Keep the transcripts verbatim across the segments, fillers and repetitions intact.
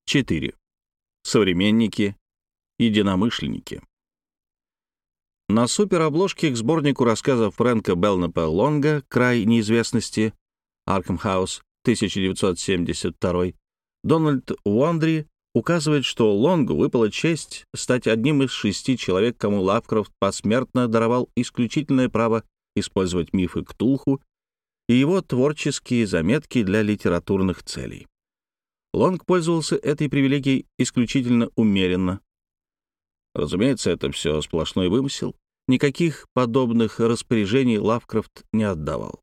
четыре. Современники, единомышленники. На суперобложке к сборнику рассказов Фрэнка Белкнапа Лонга «Край неизвестности» Arkham House, тысяча девятьсот семьдесят второй, Дональд Уондри указывает, что Лонгу выпала честь стать одним из шести человек, кому Лавкрафт посмертно даровал исключительное право использовать мифы Ктулху и его творческие заметки для литературных целей. Лонг пользовался этой привилегией исключительно умеренно. Разумеется, это все сплошной вымысел. Никаких подобных распоряжений Лавкрафт не отдавал.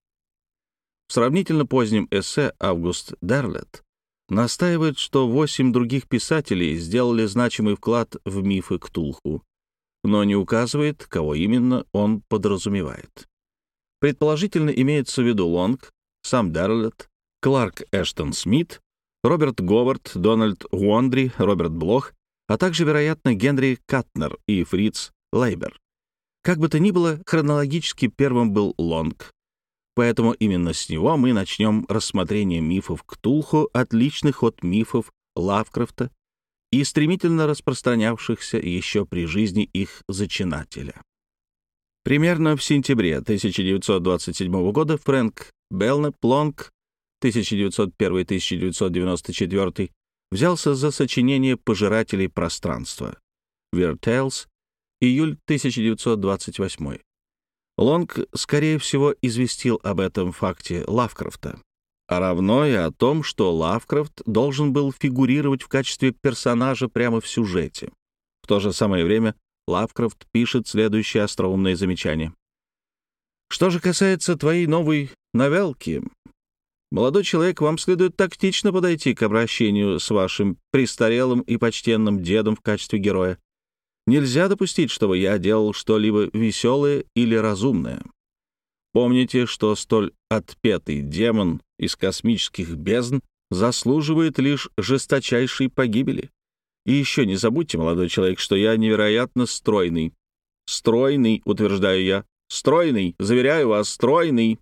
В сравнительно позднем эссе Август Дерлетт настаивает, что восемь других писателей сделали значимый вклад в мифы Ктулху, но не указывает, кого именно он подразумевает. Предположительно, имеется в виду Лонг, сам Дерлетт, Кларк Эштон Смит, Роберт Говард, Дональд Уондри, Роберт Блох, а также, вероятно, Генри Катнер и Фриц Лейбер. Как бы то ни было, хронологически первым был Лонг, поэтому именно с него мы начнем рассмотрение мифов Ктулху, отличных от мифов Лавкрафта и стремительно распространявшихся еще при жизни их зачинателя. Примерно в сентябре тысяча девятьсот двадцать седьмого года Фрэнк Белкнап Лонг тысяча девятьсот первый — тысяча девятьсот девяносто четвёртый взялся за сочинение «Пожирателей пространства» Weird Tales, июль тысяча девятьсот двадцать восьмой. Лонг, скорее всего, известил об этом факте Лавкрафта, а равно и о том, что Лавкрафт должен был фигурировать в качестве персонажа прямо в сюжете. В то же самое время Лавкрафт пишет следующее остроумное замечание. «Что же касается твоей новой новелки, молодой человек, вам следует тактично подойти к обращению с вашим престарелым и почтенным дедом в качестве героя. Нельзя допустить, чтобы я делал что-либо веселое или разумное. Помните, что столь отпетый демон из космических бездн заслуживает лишь жесточайшей погибели. И еще не забудьте, молодой человек, что я невероятно стройный. Стройный, утверждаю я. Стройный, заверяю вас, стройный».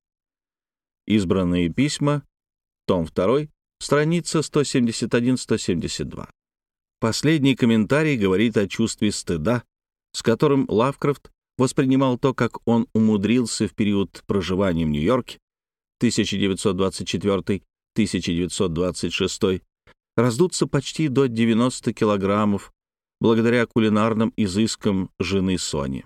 Избранные письма, том второй, страница сто семьдесят один — сто семьдесят два. Последний комментарий говорит о чувстве стыда, с которым Лавкрафт воспринимал то, как он умудрился в период проживания в Нью-Йорке тысяча девятьсот двадцать четвёртый — тысяча девятьсот двадцать шестой раздуться почти до девяноста килограммов благодаря кулинарным изыскам жены Сони.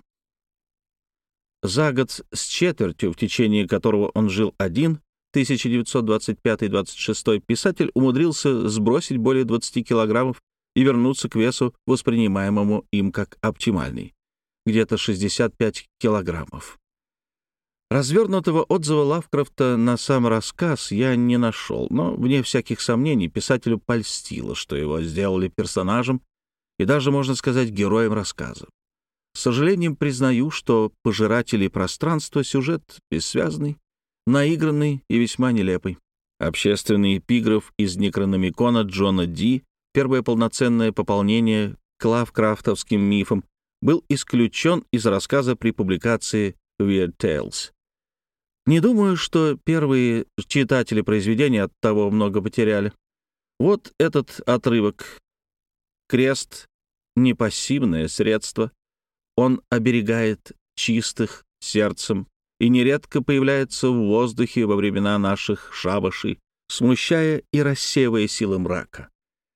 За год с четвертью, в течение которого он жил один, тысяча девятьсот двадцать пятый — двадцать шестой, писатель умудрился сбросить более двадцати килограммов и вернуться к весу, воспринимаемому им как оптимальный, где-то шестьдесят пять килограммов. Развернутого отзыва Лавкрафта на сам рассказ я не нашел, но, вне всяких сомнений, писателю польстило, что его сделали персонажем и даже, можно сказать, героем рассказа. С сожалением признаю, что «Пожиратели пространства» — сюжет бессвязный, наигранный и весьма нелепый. Общественный эпиграф из Некрономикона Джона Ди, первое полноценное пополнение к лавкрафтовским мифам, был исключен из рассказа при публикации Weird Tales. Не думаю, что первые читатели произведения от того много потеряли. Вот этот отрывок. Крест — не пассивное средство. Он оберегает чистых сердцем и нередко появляется в воздухе во времена наших шабашей, смущая и рассеивая силы мрака.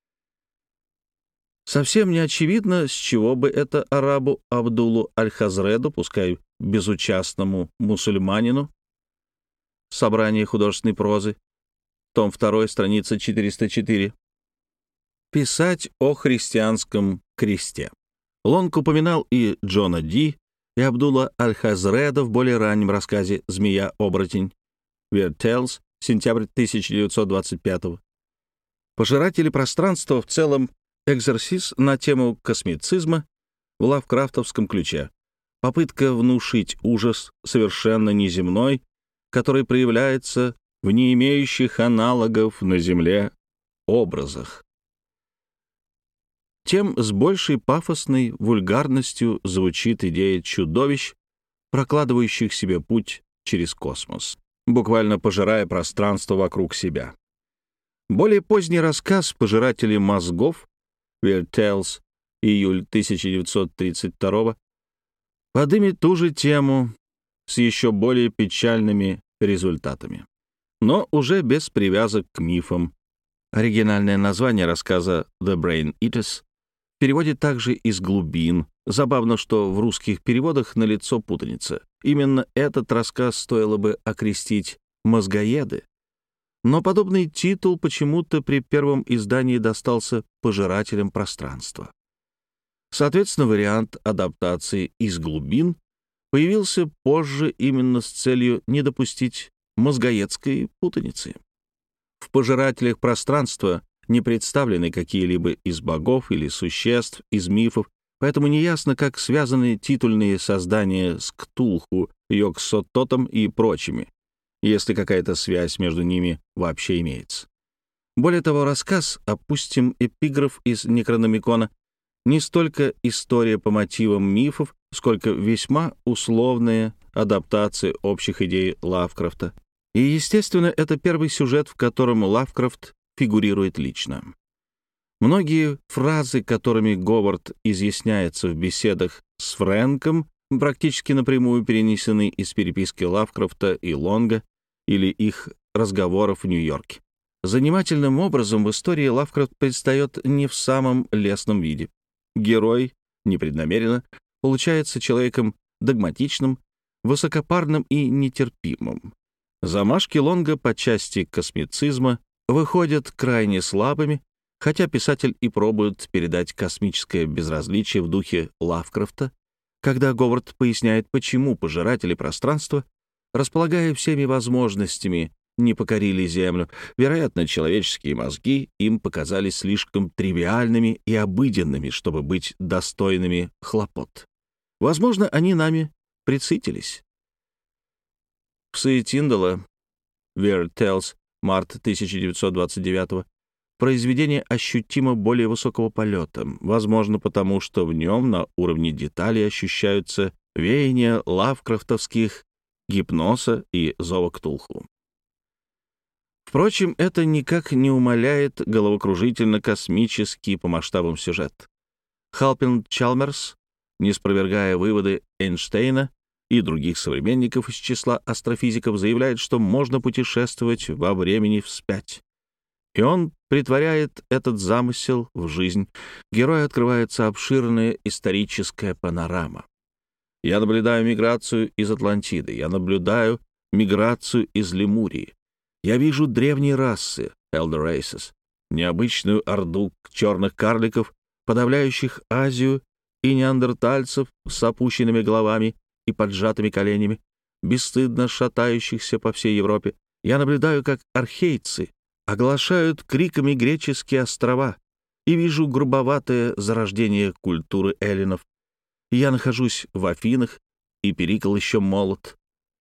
Совсем не очевидно, с чего бы это арабу Абдулу Аль-Хазреду, пускай безучастному мусульманину, собрание художественной прозы, том второй, страница четыреста четыре, писать о христианском кресте. Лонг упоминал и Джона Ди, и Абдула Аль-Хазреда в более раннем рассказе «Змея-оборотень» Weird Tales, сентябрь тысяча девятьсот двадцать пятого. «Пожиратели пространства» в целом экзерсис на тему космицизма в лавкрафтовском ключе. Попытка внушить ужас совершенно неземной, который проявляется в не имеющих аналогов на Земле образах. Тем с большей пафосной вульгарностью звучит идея чудовищ, прокладывающих себе путь через космос, буквально пожирая пространство вокруг себя. Более поздний рассказ «Пожиратели мозгов» Weird Tales, июль тысяча девятьсот тридцать второго, подымет ту же тему с еще более печальными результатами, но уже без привязок к мифам. Оригинальное название рассказа «The Brain Eaters» в переводе также «Из глубин». Забавно, что в русских переводах налицо путаница. Именно этот рассказ стоило бы окрестить «Мозгоеды». Но подобный титул почему-то при первом издании достался «Пожирателям пространства». Соответственно, вариант адаптации «Из глубин» появился позже именно с целью не допустить мозгоедской путаницы. В «Пожирателях пространства» не представлены какие-либо из богов или существ из мифов, поэтому неясно, как связаны титульные создания с Ктулху, Йог-Сототом и прочими, если какая-то связь между ними вообще имеется. Более того, рассказ, опустим эпиграф из Некрономикона, не столько история по мотивам мифов, сколько весьма условная адаптация общих идей Лавкрафта. И, естественно, это первый сюжет, в котором Лавкрафт фигурирует лично. Многие фразы, которыми Говард изъясняется в беседах с Фрэнком, практически напрямую перенесены из переписки Лавкрафта и Лонга или их разговоров в Нью-Йорке. Занимательным образом в истории Лавкрафт предстает не в самом лестном виде. Герой, непреднамеренно, получается человеком догматичным, высокопарным и нетерпимым. Замашки Лонга по части космицизма выходят крайне слабыми, хотя писатель и пробует передать космическое безразличие в духе Лавкрафта, когда Говард поясняет, почему пожиратели пространства, располагая всеми возможностями, не покорили Землю. Вероятно, человеческие мозги им показались слишком тривиальными и обыденными, чтобы быть достойными хлопот. Возможно, они нами пресытились. «Псы Тиндала», Weird Tales, март тысяча девятьсот двадцать девятого, произведение ощутимо более высокого полета, возможно, потому что в нем на уровне деталей ощущаются веяния лавкрафтовских гипноза и зова Ктулху. Впрочем, это никак не умаляет головокружительно-космический по масштабам сюжет. Халпин Чалмерс, не спровергая выводы Эйнштейна и других современников из числа астрофизиков, заявляет, что можно путешествовать во времени вспять. И он притворяет этот замысел в жизнь. Герою открывается обширная историческая панорама. Я наблюдаю миграцию из Атлантиды, я наблюдаю миграцию из Лемурии. Я вижу древние расы, Elder Races, необычную орду черных карликов, подавляющих Азию, и неандертальцев с опущенными головами и поджатыми коленями, бесстыдно шатающихся по всей Европе. Я наблюдаю, как архейцы оглашают криками греческие острова, и вижу грубоватое зарождение культуры эллинов. Я нахожусь в Афинах, и Перикл еще молод.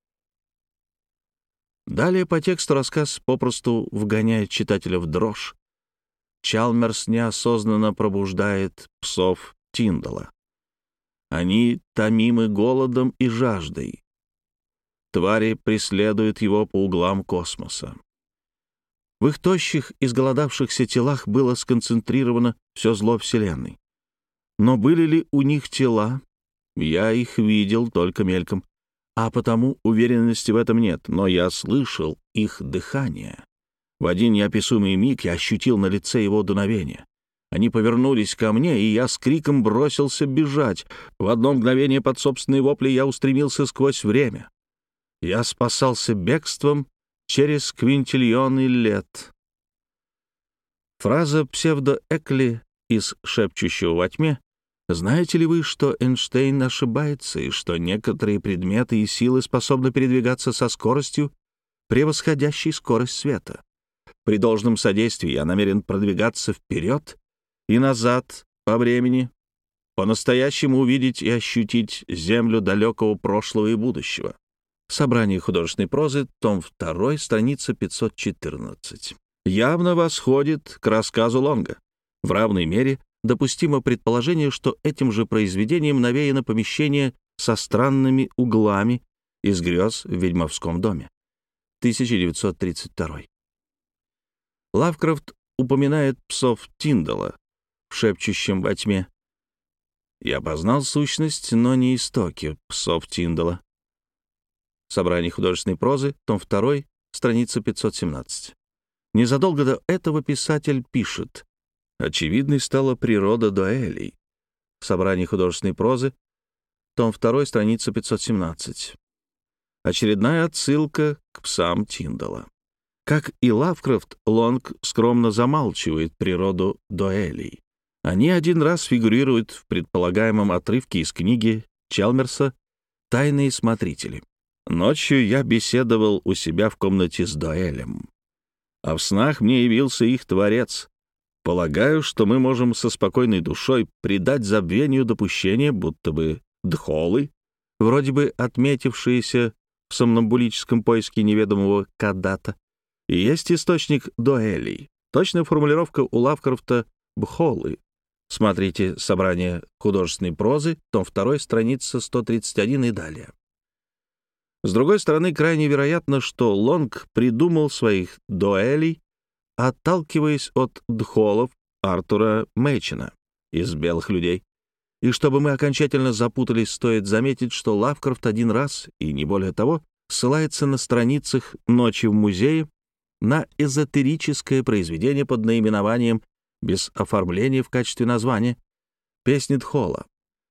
Далее по тексту рассказ попросту вгоняет читателя в дрожь. Чалмерс неосознанно пробуждает псов Тиндала. Они томимы голодом и жаждой. Твари преследуют его по углам космоса. В их тощих, изголодавшихся телах было сконцентрировано все зло Вселенной. Но были ли у них тела? Я их видел только мельком, а потому уверенности в этом нет, но я слышал их дыхание. В один неописуемый миг я ощутил на лице его дуновение. Они повернулись ко мне, и я с криком бросился бежать. В одно мгновение под собственные вопли я устремился сквозь время. Я спасался бегством через квинтильоны лет. Фраза псевдоэкли из «Шепчущего во тьме». Знаете ли вы, что Эйнштейн ошибается, и что некоторые предметы и силы способны передвигаться со скоростью, превосходящей скорость света? При должном содействии я намерен продвигаться вперед и назад по времени, по-настоящему увидеть и ощутить землю далекого прошлого и будущего. Собрание художественной прозы, том два, страница пятьсот четырнадцать. Явно восходит к рассказу Лонга. В равной мере допустимо предположение, что этим же произведением навеяно помещение со странными углами из грез в ведьмовском доме. тысяча девятьсот тридцать два. Лавкрафт упоминает псов Тиндала в «Шепчущем во тьме». Я познал сущность, но не истоки псов Тиндала. Собрание художественной прозы, том два, страница пятьсот семнадцать. Незадолго до этого писатель пишет: «Очевидной стала природа дуэлей». Собрание художественной прозы, том два, страница пятьсот семнадцать. Очередная отсылка к псам Тиндала. Как и Лавкрафт, Лонг скромно замалчивает природу дуэлей. Они один раз фигурируют в предполагаемом отрывке из книги Чалмерса «Тайные смотрители». Ночью я беседовал у себя в комнате с дуэлем, а в снах мне явился их творец. Полагаю, что мы можем со спокойной душой предать забвению допущение, будто бы дхолы, вроде бы отметившиеся в сомнамбулическом поиске неведомого кадата, и есть источник дуэлей. Точная формулировка у Лавкрафта «бхолы». Смотрите «Собрание художественной прозы», том два, страница сто тридцать один и далее. С другой стороны, крайне вероятно, что Лонг придумал своих дуэлей, отталкиваясь от дхолов Артура Мэчина из «Белых людей». И чтобы мы окончательно запутались, стоит заметить, что Лавкрафт один раз, и не более того, ссылается на страницах «Ночи в музее» на эзотерическое произведение под наименованием, без оформления в качестве названия, «Песни Дхола».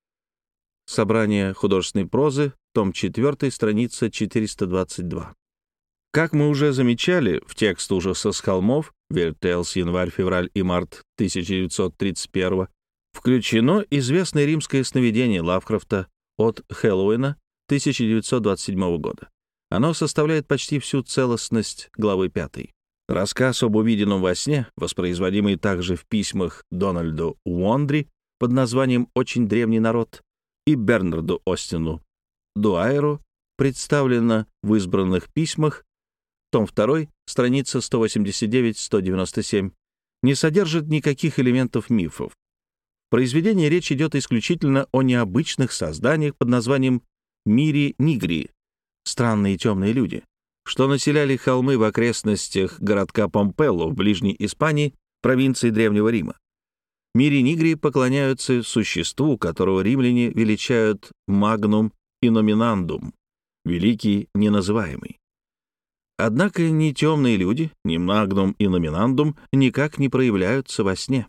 Собрание художественной прозы, том четыре, страница четыреста двадцать два. Как мы уже замечали, в текст «Ужаса с холмов» Weird Tales январь, февраль и март тысяча девятьсот тридцать первого включено известное римское сновидение Лавкрафта от Хэллоуина тысяча девятьсот двадцать седьмого года. Оно составляет почти всю целостность главы пятой. Рассказ об увиденном во сне, воспроизводимый также в письмах Дональду Уондри под названием «Очень древний народ» и Бернарду Остину Дуайеру, представлено в избранных письмах, том два, страница сто восемьдесят девять — сто девяносто семь, не содержит никаких элементов мифов. В произведении речь идет исключительно о необычных созданиях под названием Мири-Нигри, странные темные люди, что населяли холмы в окрестностях городка Помпелло в Ближней Испании, провинции Древнего Рима. Мири-Нигри поклоняются существу, которого римляне величают Магнум Иноминандум, великий неназываемый. Однако ни темные люди, ни Магнум Иноминандум никак не проявляются во сне.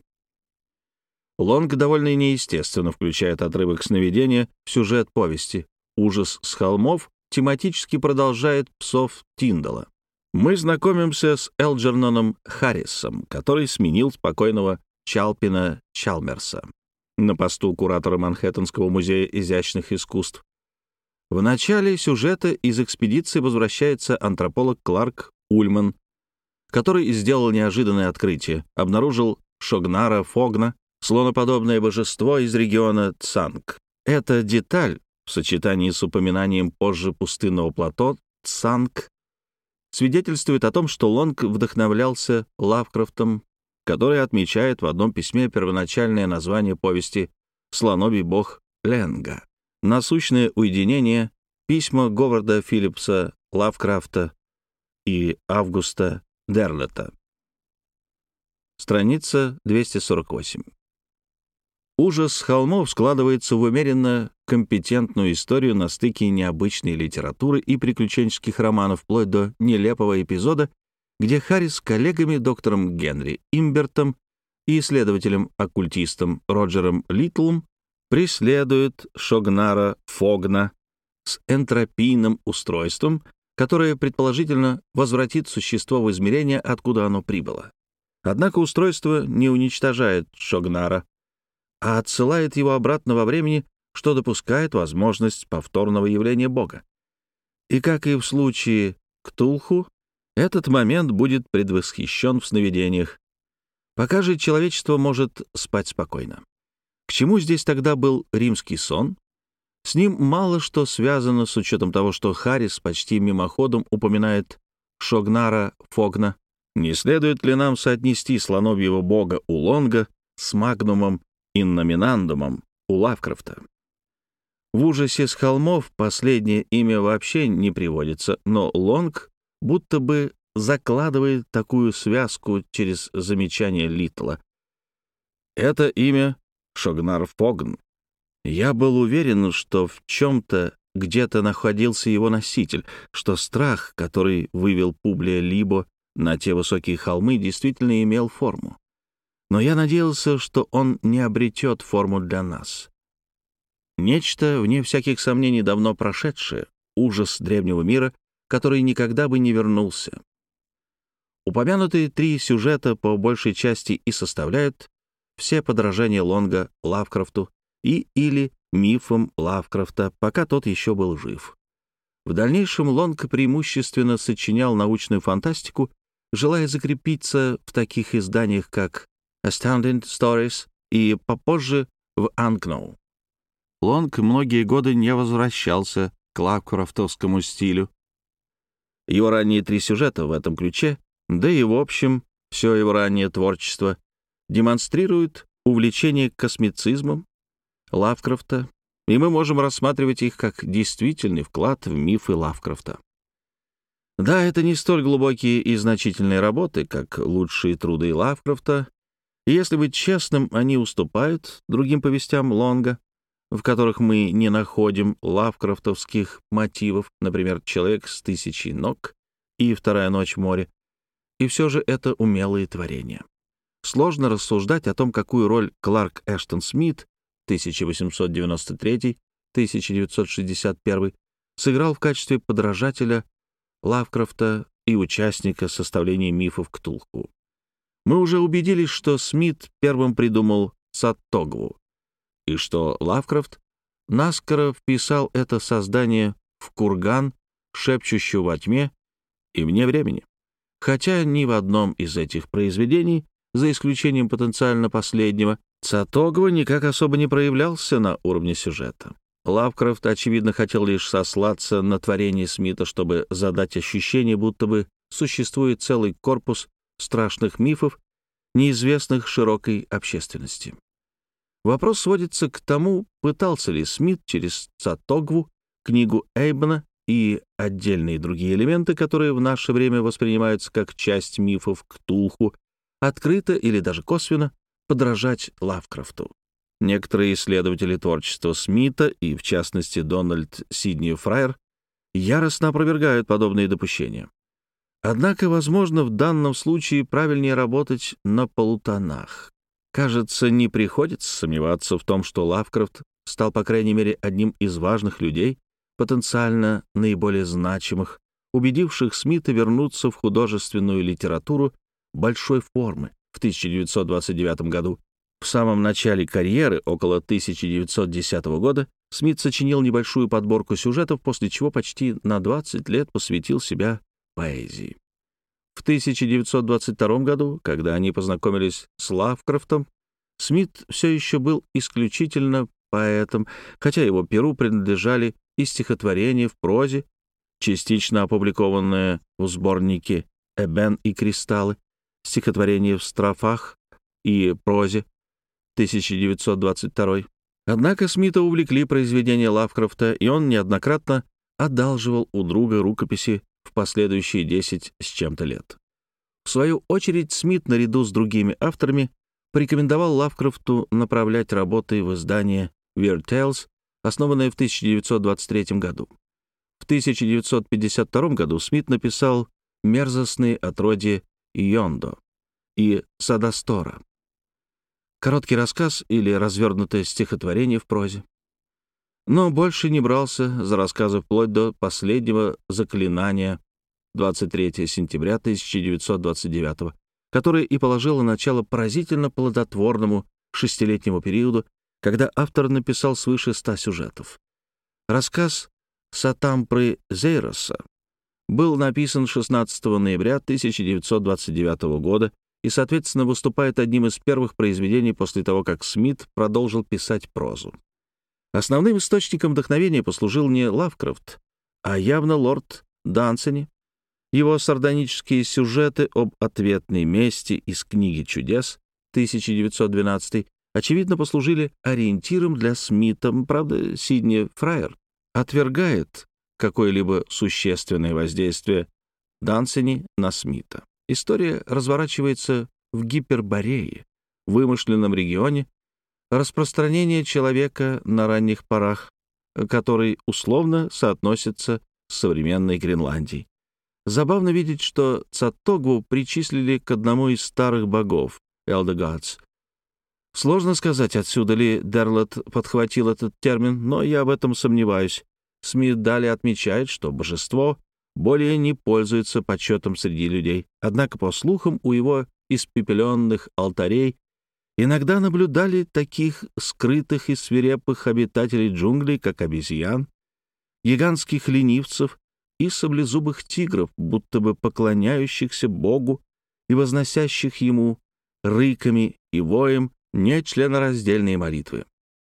Лонг довольно неестественно включает отрывок сновидения в сюжет повести. «Ужас с холмов» тематически продолжает псов Тиндала. Мы знакомимся с Элджерноном Харрисом, который сменил спокойного Чалпина Чалмерса на посту куратора Манхэттенского музея изящных искусств. В начале сюжета из экспедиции возвращается антрополог Кларк Ульман, который сделал неожиданное открытие, обнаружил Шогнара Фогна, слоноподобное божество из региона Цанг. Эта деталь в сочетании с упоминанием позже пустынного плато Цанг свидетельствует о том, что Лонг вдохновлялся Лавкрафтом, который отмечает в одном письме первоначальное название повести «Слоновий бог Ленга». Насущное уединение, письма Говарда Филлипса Лавкрафта и Августа Дерлета. Страница двести сорок восемь. «Ужас холмов» складывается в умеренно компетентную историю на стыке необычной литературы и приключенческих романов, вплоть до нелепого эпизода, где Харрис с коллегами доктором Генри Имбертом и исследователем-оккультистом Роджером Литлом преследует Шогнара Фогна с энтропийным устройством, которое, предположительно, возвратит существо в измерение, откуда оно прибыло. Однако устройство не уничтожает Шогнара, а отсылает его обратно во времени, что допускает возможность повторного явления Бога. И, как и в случае Ктулху, этот момент будет предвосхищен в сновидениях. Пока же человечество может спать спокойно. К чему здесь тогда был римский сон? С ним мало что связано с учетом того, что Харрис почти мимоходом упоминает Шогнара Фогна. Не следует ли нам соотнести слоновьего бога у Лонга с Магнумом Инноминандумом у Лавкрафта? В «Ужасе с холмов» последнее имя вообще не приводится, но Лонг будто бы закладывает такую связку через замечание Литтла. Это имя Шогнар Фогн. Я был уверен, что в чем-то где-то находился его носитель, что страх, который вывел Публия Либо на те высокие холмы, действительно имел форму. Но я надеялся, что он не обретет форму для нас. Нечто, вне всяких сомнений, давно прошедшее, ужас древнего мира, который никогда бы не вернулся. Упомянутые три сюжета по большей части и составляют все подражания Лонга Лавкрафту и или мифам Лавкрафта, пока тот еще был жив. В дальнейшем Лонг преимущественно сочинял научную фантастику, желая закрепиться в таких изданиях, как Astounding Stories и попозже в Unknown. Лонг многие годы не возвращался к лавкрафтовскому стилю. Его ранние три сюжета в этом ключе, да и в общем все его раннее творчество, демонстрируют увлечение космицизмом Лавкрафта, и мы можем рассматривать их как действительный вклад в мифы Лавкрафта. Да, это не столь глубокие и значительные работы, как лучшие труды Лавкрафта, и если быть честным, они уступают другим повестям Лонга, в которых мы не находим лавкрафтовских мотивов, например, «Человек с тысячей ног» и «Вторая ночь в море», и все же это умелые творения. Сложно рассуждать о том, какую роль Кларк Эштон Смит тысяча восемьсот девяносто третий — тысяча девятьсот шестьдесят первый сыграл в качестве подражателя Лавкрафта и участника составления мифов Ктулху. Мы уже убедились, что Смит первым придумал Цатогву, и что Лавкрафт наскоро вписал это создание в курган, шепчущего во тьме и вне времени. Хотя ни в одном из этих произведений, за исключением потенциально последнего, Цатогва никак особо не проявлялся на уровне сюжета. Лавкрафт, очевидно, хотел лишь сослаться на творение Смита, чтобы задать ощущение, будто бы существует целый корпус страшных мифов, неизвестных широкой общественности. Вопрос сводится к тому, пытался ли Смит через Цатогву, книгу Эйбона и отдельные другие элементы, которые в наше время воспринимаются как часть мифов Ктулху, открыто или даже косвенно подражать Лавкрафту. Некоторые исследователи творчества Смита, и в частности Дональд Сидни Фрайер, яростно опровергают подобные допущения. Однако, возможно, в данном случае правильнее работать на полутонах. Кажется, не приходится сомневаться в том, что Лавкрафт стал, по крайней мере, одним из важных людей, потенциально наиболее значимых, убедивших Смита вернуться в художественную литературу большой формы в тысяча девятьсот двадцать девятом году. В самом начале карьеры, около тысяча девятьсот десятого года, Смит сочинил небольшую подборку сюжетов, после чего почти на двадцать лет посвятил себя поэзии. В тысяча девятьсот двадцать втором году, когда они познакомились с Лавкрафтом, Смит все еще был исключительно поэтом, хотя его перу принадлежали и стихотворения в прозе, частично опубликованные в сборнике «Эбен и кристаллы», стихотворения в строфах и прозе, тысяча девятьсот двадцать второй. Однако Смита увлекли произведения Лавкрафта, и он неоднократно одалживал у друга рукописи в последующие десять с чем-то лет. В свою очередь, Смит наряду с другими авторами порекомендовал Лавкрафту направлять работы в издание Weird Tales, основанное в тысяча девятьсот двадцать третьем году. В тысяча девятьсот пятьдесят втором году Смит написал «Мерзостные отродья Йондо» и «Садастора», короткий рассказ или развернутое стихотворение в прозе. Но больше не брался за рассказы вплоть до последнего заклинания двадцать третьего сентября тысяча девятьсот двадцать девятого, которое и положило начало поразительно плодотворному шестилетнему периоду, когда автор написал свыше ста сюжетов. Рассказ «Сатампры Зейроса» был написан шестнадцатого ноября тысяча девятьсот двадцать девятого года и, соответственно, выступает одним из первых произведений после того, как Смит продолжил писать прозу. Основным источником вдохновения послужил не Лавкрафт, а явно лорд Дансени. Его сардонические сюжеты об ответной мести из «Книги чудес» тысяча девятьсот двенадцатый очевидно послужили ориентиром для Смита. Правда, Сидни Фрайер отвергает какое-либо существенное воздействие Дансени на Смита. История разворачивается в Гиперборее, вымышленном регионе, распространение человека на ранних порах, который условно соотносится с современной Гренландией. Забавно видеть, что Цатогву причислили к одному из старых богов — Elder Gods. Сложно сказать, отсюда ли Дерлет подхватил этот термин, но я в этом сомневаюсь. Смит далее отмечает, что божество более не пользуется почетом среди людей. Однако, по слухам, у его испепеленных алтарей иногда наблюдали таких скрытых и свирепых обитателей джунглей, как обезьян, гигантских ленивцев и саблезубых тигров, будто бы поклоняющихся Богу и возносящих ему рыками и воем нечленораздельные молитвы.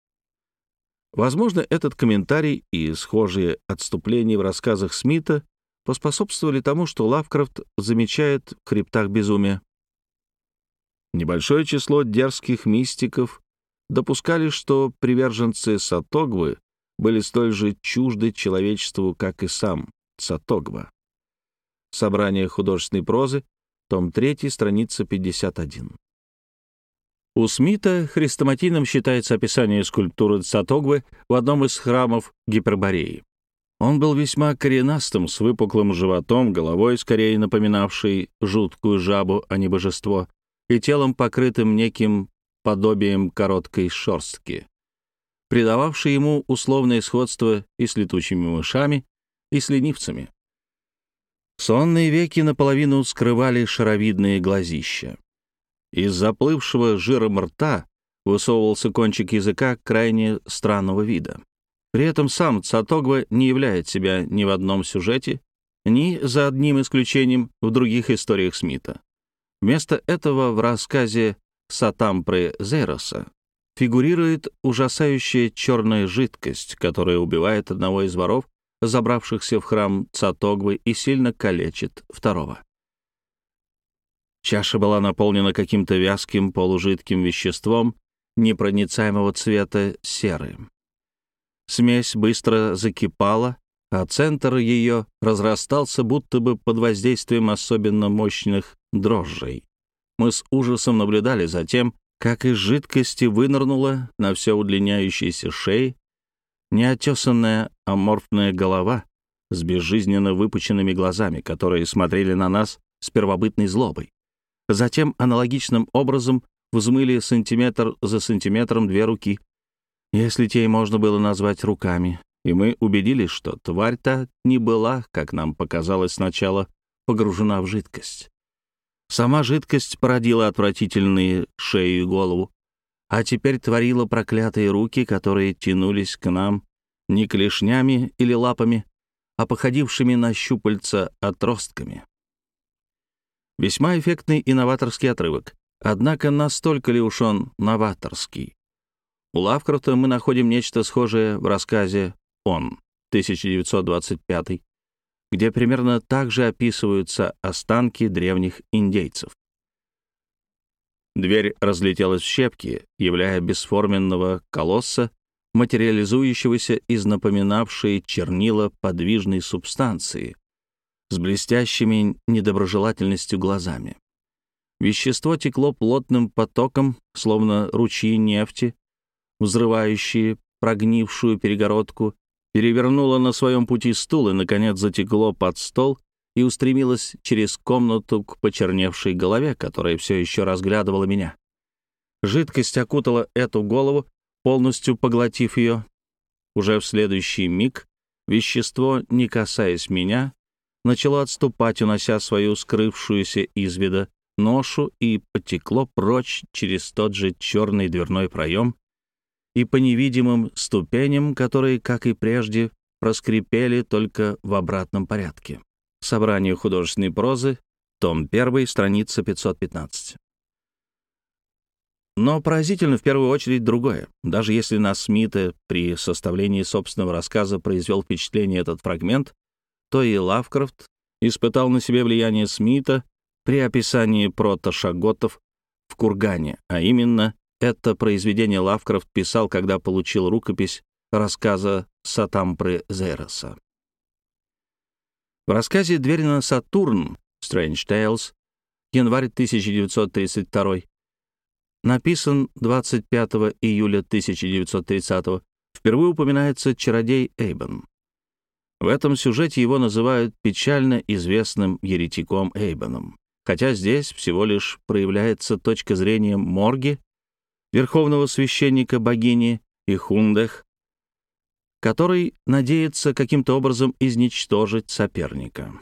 Возможно, этот комментарий и схожие отступления в рассказах Смита поспособствовали тому, что Лавкрафт замечает в «Хребтах безумия». Небольшое число дерзких мистиков допускали, что приверженцы Сатогвы были столь же чужды человечеству, как и сам Цатогва. Собрание художественной прозы, том три, страница пятьдесят один. У Смита хрестоматийным считается описание скульптуры Цатогвы в одном из храмов Гипербореи. Он был весьма коренастым, с выпуклым животом, головой, скорее напоминавшей жуткую жабу, а не божество, и телом, покрытым неким подобием короткой шерстки, придававшей ему условное сходство и с летучими мышами, и с ленивцами. Сонные веки наполовину скрывали шаровидные глазища. Из заплывшего жиром рта высовывался кончик языка крайне странного вида. При этом сам Цатогва не являет себя ни в одном сюжете, ни, за одним исключением, в других историях Смита. Вместо этого в рассказе Сатампры Зейроса фигурирует ужасающая черная жидкость, которая убивает одного из воров, забравшихся в храм Цатогвы, и сильно калечит второго. Чаша была наполнена каким-то вязким полужидким веществом непроницаемого цвета серы. Смесь быстро закипала, а центр ее разрастался будто бы под воздействием особенно мощных дрожжей. Мы с ужасом наблюдали за тем, как из жидкости вынырнула на все удлиняющейся шее неотесанная аморфная голова с безжизненно выпученными глазами, которые смотрели на нас с первобытной злобой. Затем аналогичным образом взмыли сантиметр за сантиметром две руки, если те и можно было назвать руками, и мы убедились, что тварь-то не была, как нам показалось сначала, погружена в жидкость. Сама жидкость породила отвратительные шею и голову, а теперь творила проклятые руки, которые тянулись к нам не клешнями или лапами, а походившими на щупальца отростками. Весьма эффектный и новаторский отрывок. Однако настолько ли уж он новаторский? У Лавкрафта мы находим нечто схожее в рассказе «Он» тысяча девятьсот двадцать пятый, где примерно так же описываются останки древних индейцев. Дверь разлетелась в щепки, являя бесформенного колосса, материализующегося из напоминавшей чернила подвижной субстанции, с блестящими недоброжелательностью глазами. Вещество текло плотным потоком, словно ручьи нефти, взрывающие прогнившую перегородку, перевернуло на своем пути стул и, наконец, затекло под стол и устремилось через комнату к почерневшей голове, которая все еще разглядывала меня. Жидкость окутала эту голову, полностью поглотив ее. Уже в следующий миг вещество, не касаясь меня, начало отступать, унося свою скрывшуюся из вида ношу, и потекло прочь через тот же черный дверной проем и по невидимым ступеням, которые, как и прежде, проскрипели только в обратном порядке. Собрание художественной прозы, том один, страница пятьсот пятнадцать. Но поразительно в первую очередь другое. Даже если на Смита при составлении собственного рассказа произвел впечатление этот фрагмент, то и Лавкрафт испытал на себе влияние Смита при описании протошаготов в кургане, а именно это произведение Лавкрафт писал, когда получил рукопись рассказа Сатампры Зейроса. В рассказе «Дверь на Сатурн» Strange Tales, январь тысяча девятьсот тридцать второй, написан двадцать пятого июля тысяча девятьсот тридцатого, впервые упоминается чародей Эйбон. В этом сюжете его называют печально известным еретиком Эйбоном, хотя здесь всего лишь проявляется точка зрения Морги, верховного священника богини, и Хундех, который надеется каким-то образом изничтожить соперника.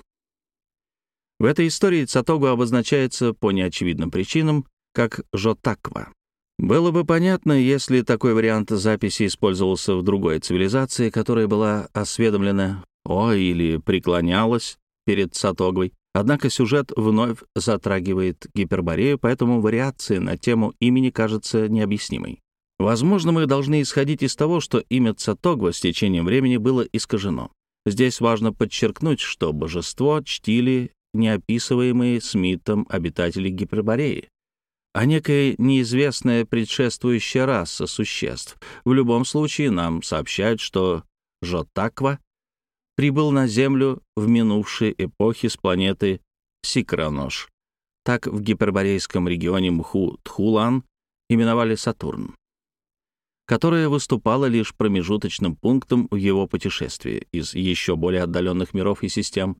В этой истории Цатогу обозначается по неочевидным причинам как Жотаква. Было бы понятно, если такой вариант записи использовался в другой цивилизации, которая была осведомлена о или преклонялась перед Цатогвой. Однако сюжет вновь затрагивает Гиперборею, поэтому вариация на тему имени кажется необъяснимой. Возможно, мы должны исходить из того, что имя Цатогва с течением времени было искажено. Здесь важно подчеркнуть, что божество чтили неописываемые Смитом обитатели Гипербореи, а некая неизвестная предшествующая раса существ. В любом случае нам сообщают, что Жотаква прибыл на Землю в минувшей эпохе с планеты Сикронош. Так в гиперборейском регионе Мху-Тхулан именовали Сатурн, которая выступала лишь промежуточным пунктом в его путешествии из еще более отдаленных миров и систем.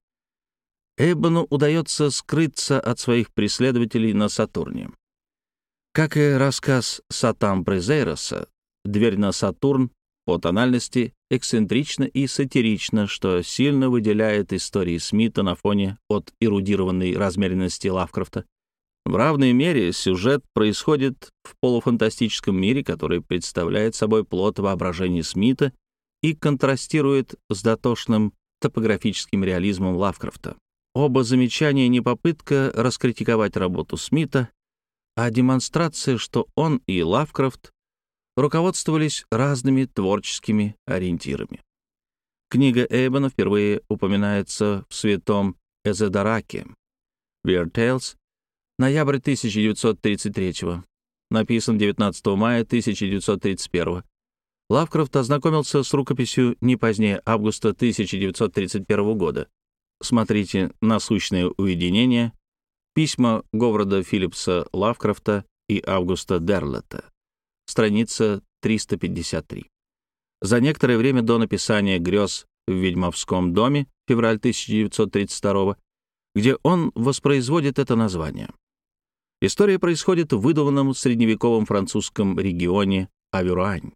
Эйбону удается скрыться от своих преследователей на Сатурне. Как и рассказ Сатам Презейроса, «Дверь на Сатурн» по тональности эксцентрично и сатирично, что сильно выделяет истории Смита на фоне от эрудированной размеренности Лавкрафта. В равной мере сюжет происходит в полуфантастическом мире, который представляет собой плод воображения Смита и контрастирует с дотошным топографическим реализмом Лавкрафта. Оба замечания не попытка раскритиковать работу Смита, а демонстрация, что он и Лавкрафт руководствовались разными творческими ориентирами. Книга Эйбона впервые упоминается в Святом Эзедараке, Weird Tales, ноябрь тысяча девятьсот тридцать третьего, написан девятнадцатого мая тысяча девятьсот тридцать первого. Лавкрафт ознакомился с рукописью не позднее августа тысяча девятьсот тридцать первого года. Смотрите «Насущное уединение», письма Говарда Филлипса Лавкрафта и Августа Дерлета, страница триста пятьдесят три. За некоторое время до написания «Грез в ведьмовском доме», февраль тысяча девятьсот тридцать второго, где он воспроизводит это название. История происходит в выдуманном средневековом французском регионе Авюруань.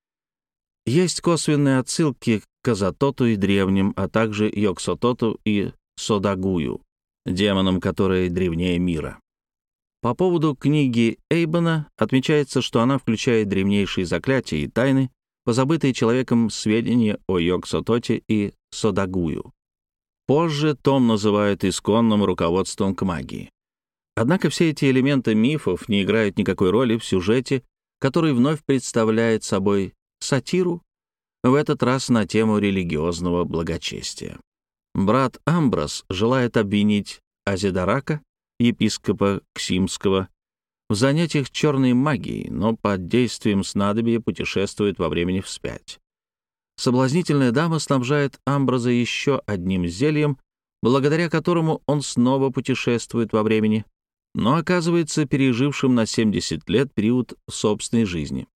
Есть косвенные отсылки к Азатоту и древним, а также Йоксототу и Содагую, демонам, которые древнее мира. По поводу книги Эйбона отмечается, что она включает древнейшие заклятия и тайны, позабытые человеком сведения о Йоксототе и Содагую. Позже том называют исконным руководством к магии. Однако все эти элементы мифов не играют никакой роли в сюжете, который вновь представляет собой сатиру, в этот раз на тему религиозного благочестия. Брат Амброс желает обвинить Азедарака, епископа Ксимского, в занятиях черной магией, но под действием снадобья путешествует во времени вспять. Соблазнительная дама снабжает Амброза еще одним зельем, благодаря которому он снова путешествует во времени, но оказывается пережившим на семьдесят лет период собственной жизни.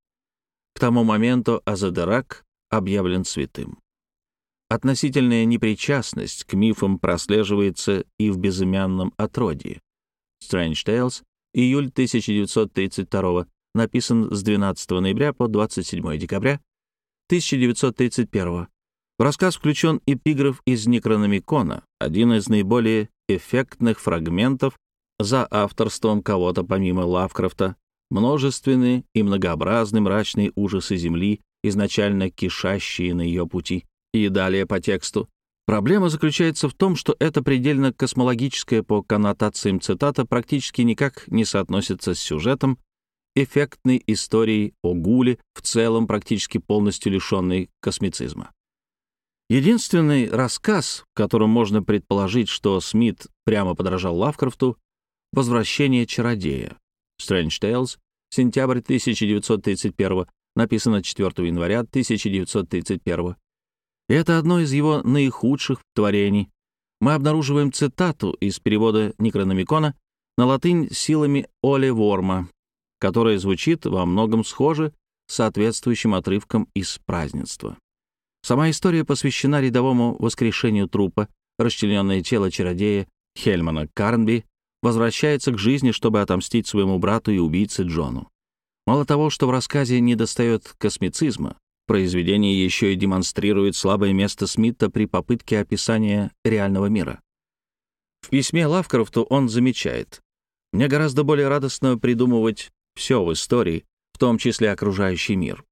К тому моменту Азедарак объявлен святым. Относительная непричастность к мифам прослеживается и в безымянном отродье. Strange Tales, июль тысяча девятьсот тридцать второго, написан с двенадцатого ноября по двадцать седьмое декабря тысяча девятьсот тридцать первого. В рассказ включен эпиграф из Некрономикона, один из наиболее эффектных фрагментов за авторством кого-то помимо Лавкрафта, множественные и многообразные мрачные ужасы Земли, изначально кишащие на ее пути. И далее по тексту. Проблема заключается в том, что эта предельно космологическая по коннотациям цитата практически никак не соотносится с сюжетом эффектной историей о Гуле, в целом практически полностью лишенной космицизма. Единственный рассказ, в котором можно предположить, что Смит прямо подражал Лавкрафту, «Возвращение чародея» Strange Tales, сентябрь тысяча девятьсот тридцать первого, написано четвёртого января тысяча девятьсот тридцать первого. И это одно из его наихудших творений. Мы обнаруживаем цитату из перевода Некрономикона на латынь силами Оли Ворма, которая звучит во многом схоже с соответствующим отрывком из празднества. Сама история посвящена рядовому воскрешению трупа. Расчлененное тело чародея Хельмана Карнби возвращается к жизни, чтобы отомстить своему брату и убийце Джону. Мало того, что в рассказе недостает космицизма, произведение еще и демонстрирует слабое место Смита при попытке описания реального мира. В письме Лавкрафту он замечает: «Мне гораздо более радостно придумывать все в истории, в том числе окружающий мир».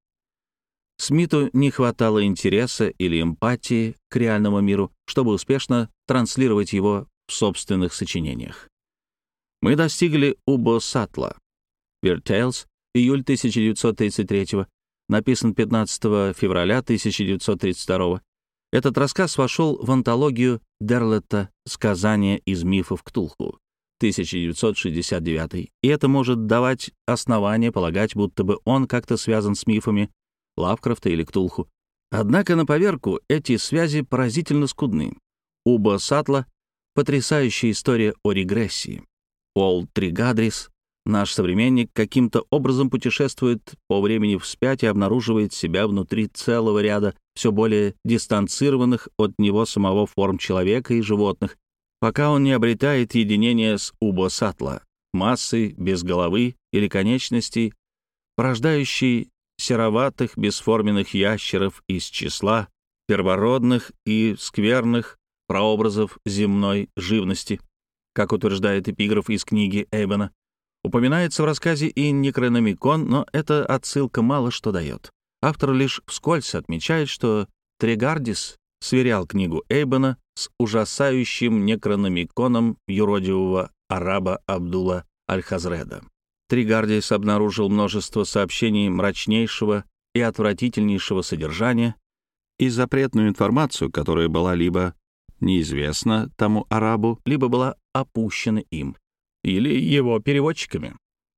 Смиту не хватало интереса или эмпатии к реальному миру, чтобы успешно транслировать его в собственных сочинениях. Мы достигли Убо Сатла. Weird Tales, июль тысяча девятьсот тридцать третьего, написан пятнадцатого февраля тысяча девятьсот тридцать второго. Этот рассказ вошел в антологию Дерлета «Сказания из мифов Ктулху» тысяча девятьсот шестьдесят девятый, и это может давать основание полагать, будто бы он как-то связан с мифами Лавкрафта или Ктулху. Однако на поверку эти связи поразительно скудны. Убо Сатла — потрясающая история о регрессии. Пол Тригадрис, наш современник, каким-то образом путешествует по времени вспять и обнаруживает себя внутри целого ряда все более дистанцированных от него самого форм человека и животных, пока он не обретает единение с Убо Сатла, массой без головы или конечностей, порождающей сероватых бесформенных ящеров из числа первородных и скверных прообразов земной живности, как утверждает эпиграф из книги Эйбона. Упоминается в рассказе и Некрономикон, но эта отсылка мало что дает. Автор лишь вскользь отмечает, что Тригардис сверял книгу Эйбона с ужасающим Некрономиконом юродивого араба Абдула Аль-Хазреда. Тригардис обнаружил множество сообщений мрачнейшего и отвратительнейшего содержания и запретную информацию, которая была либо неизвестна тому арабу, либо была опущена им или его переводчиками.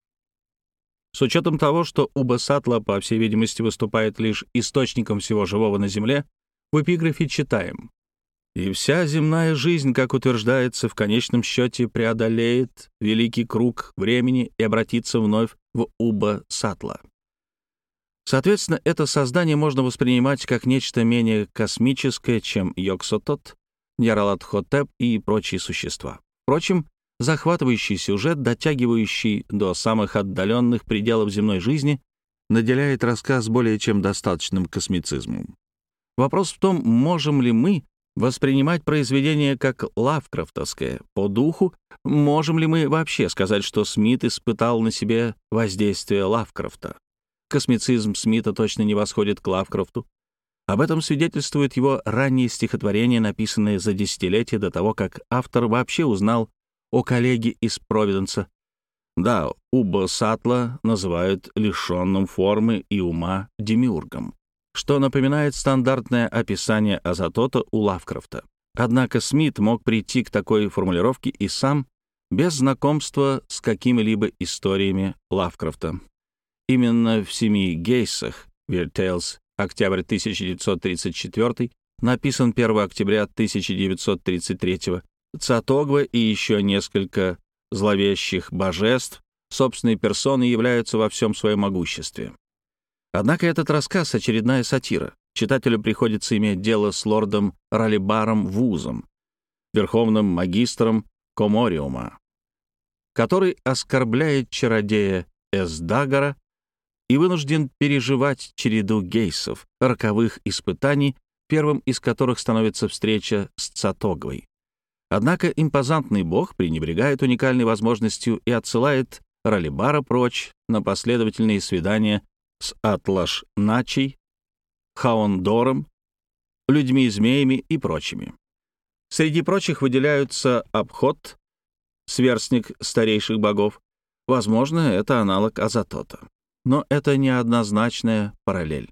С учетом того, что Убо Сатла, по всей видимости, выступает лишь источником всего живого на Земле, в эпиграфе читаем: «И вся земная жизнь, как утверждается, в конечном счете преодолеет великий круг времени и обратится вновь в Убо Сатла». Соответственно, это создание можно воспринимать как нечто менее космическое, чем Йог-Сотот, Ньярлатхотеп и прочие существа. Впрочем, захватывающий сюжет, дотягивающий до самых отдаленных пределов земной жизни, наделяет рассказ более чем достаточным космицизмом. Вопрос в том, можем ли мы воспринимать произведение как лавкрафтовское по духу, можем ли мы вообще сказать, что Смит испытал на себе воздействие Лавкрафта. Космицизм Смита точно не восходит к Лавкрафту. Об этом свидетельствует его ранние стихотворения, написанные за десятилетия до того, как автор вообще узнал о коллеге из Провиденса. Да, Убо Сатла называют лишенным формы и ума демиургом, что напоминает стандартное описание Азатота у Лавкрафта. Однако Смит мог прийти к такой формулировке и сам, без знакомства с какими-либо историями Лавкрафта. Именно в «Семи Гейсах» Weird Tales, октябрь тысяча девятьсот тридцать четвёртый, написан первого октября тысяча девятьсот тридцать третьего, Цатогва и еще несколько зловещих божеств собственной персоной являются во всем своем могуществе. Однако этот рассказ — очередная сатира. Читателю приходится иметь дело с лордом Ралибаром Вузом, верховным магистром Комориума, который оскорбляет чародея Эсдагора и вынужден переживать череду гейсов, роковых испытаний, первым из которых становится встреча с Цатогвой. Однако импозантный бог пренебрегает уникальной возможностью и отсылает Ралибара прочь на последовательные свидания с Атлаш-Начей, Хаондором, людьми-змеями и прочими. Среди прочих выделяются Абхот, сверстник старейших богов. Возможно, это аналог Азатота. Но это неоднозначная параллель.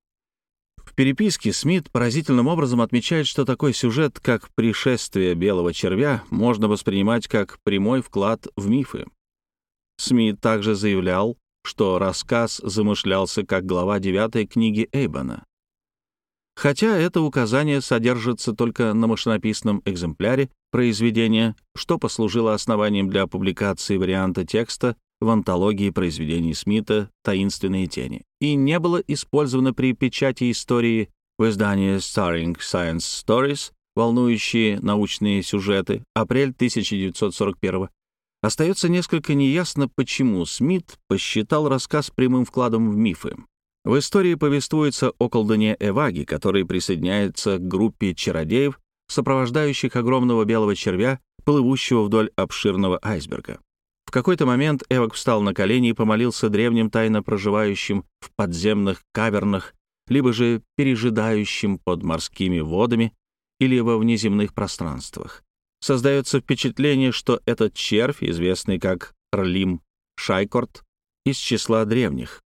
В переписке Смит поразительным образом отмечает, что такой сюжет, как «Пришествие белого червя», можно воспринимать как прямой вклад в мифы. Смит также заявлял, что рассказ замышлялся как глава девятой книги Эйбона. Хотя это указание содержится только на машинописном экземпляре произведения, что послужило основанием для публикации варианта текста в антологии произведений Смита «Таинственные тени» и не было использовано при печати истории в издании Starring Science Stories, волнующие научные сюжеты, апрель тысяча девятьсот сорок первого. Остается несколько неясно, почему Смит посчитал рассказ прямым вкладом в мифы. В истории повествуется о колдуне Эваге, который присоединяется к группе чародеев, сопровождающих огромного белого червя, плывущего вдоль обширного айсберга. В какой-то момент Эваг встал на колени и помолился древним, тайно проживающим в подземных кавернах, либо же пережидающим под морскими водами или во внеземных пространствах. Создается впечатление, что этот червь, известный как Рлим Шайкорт, из числа древних.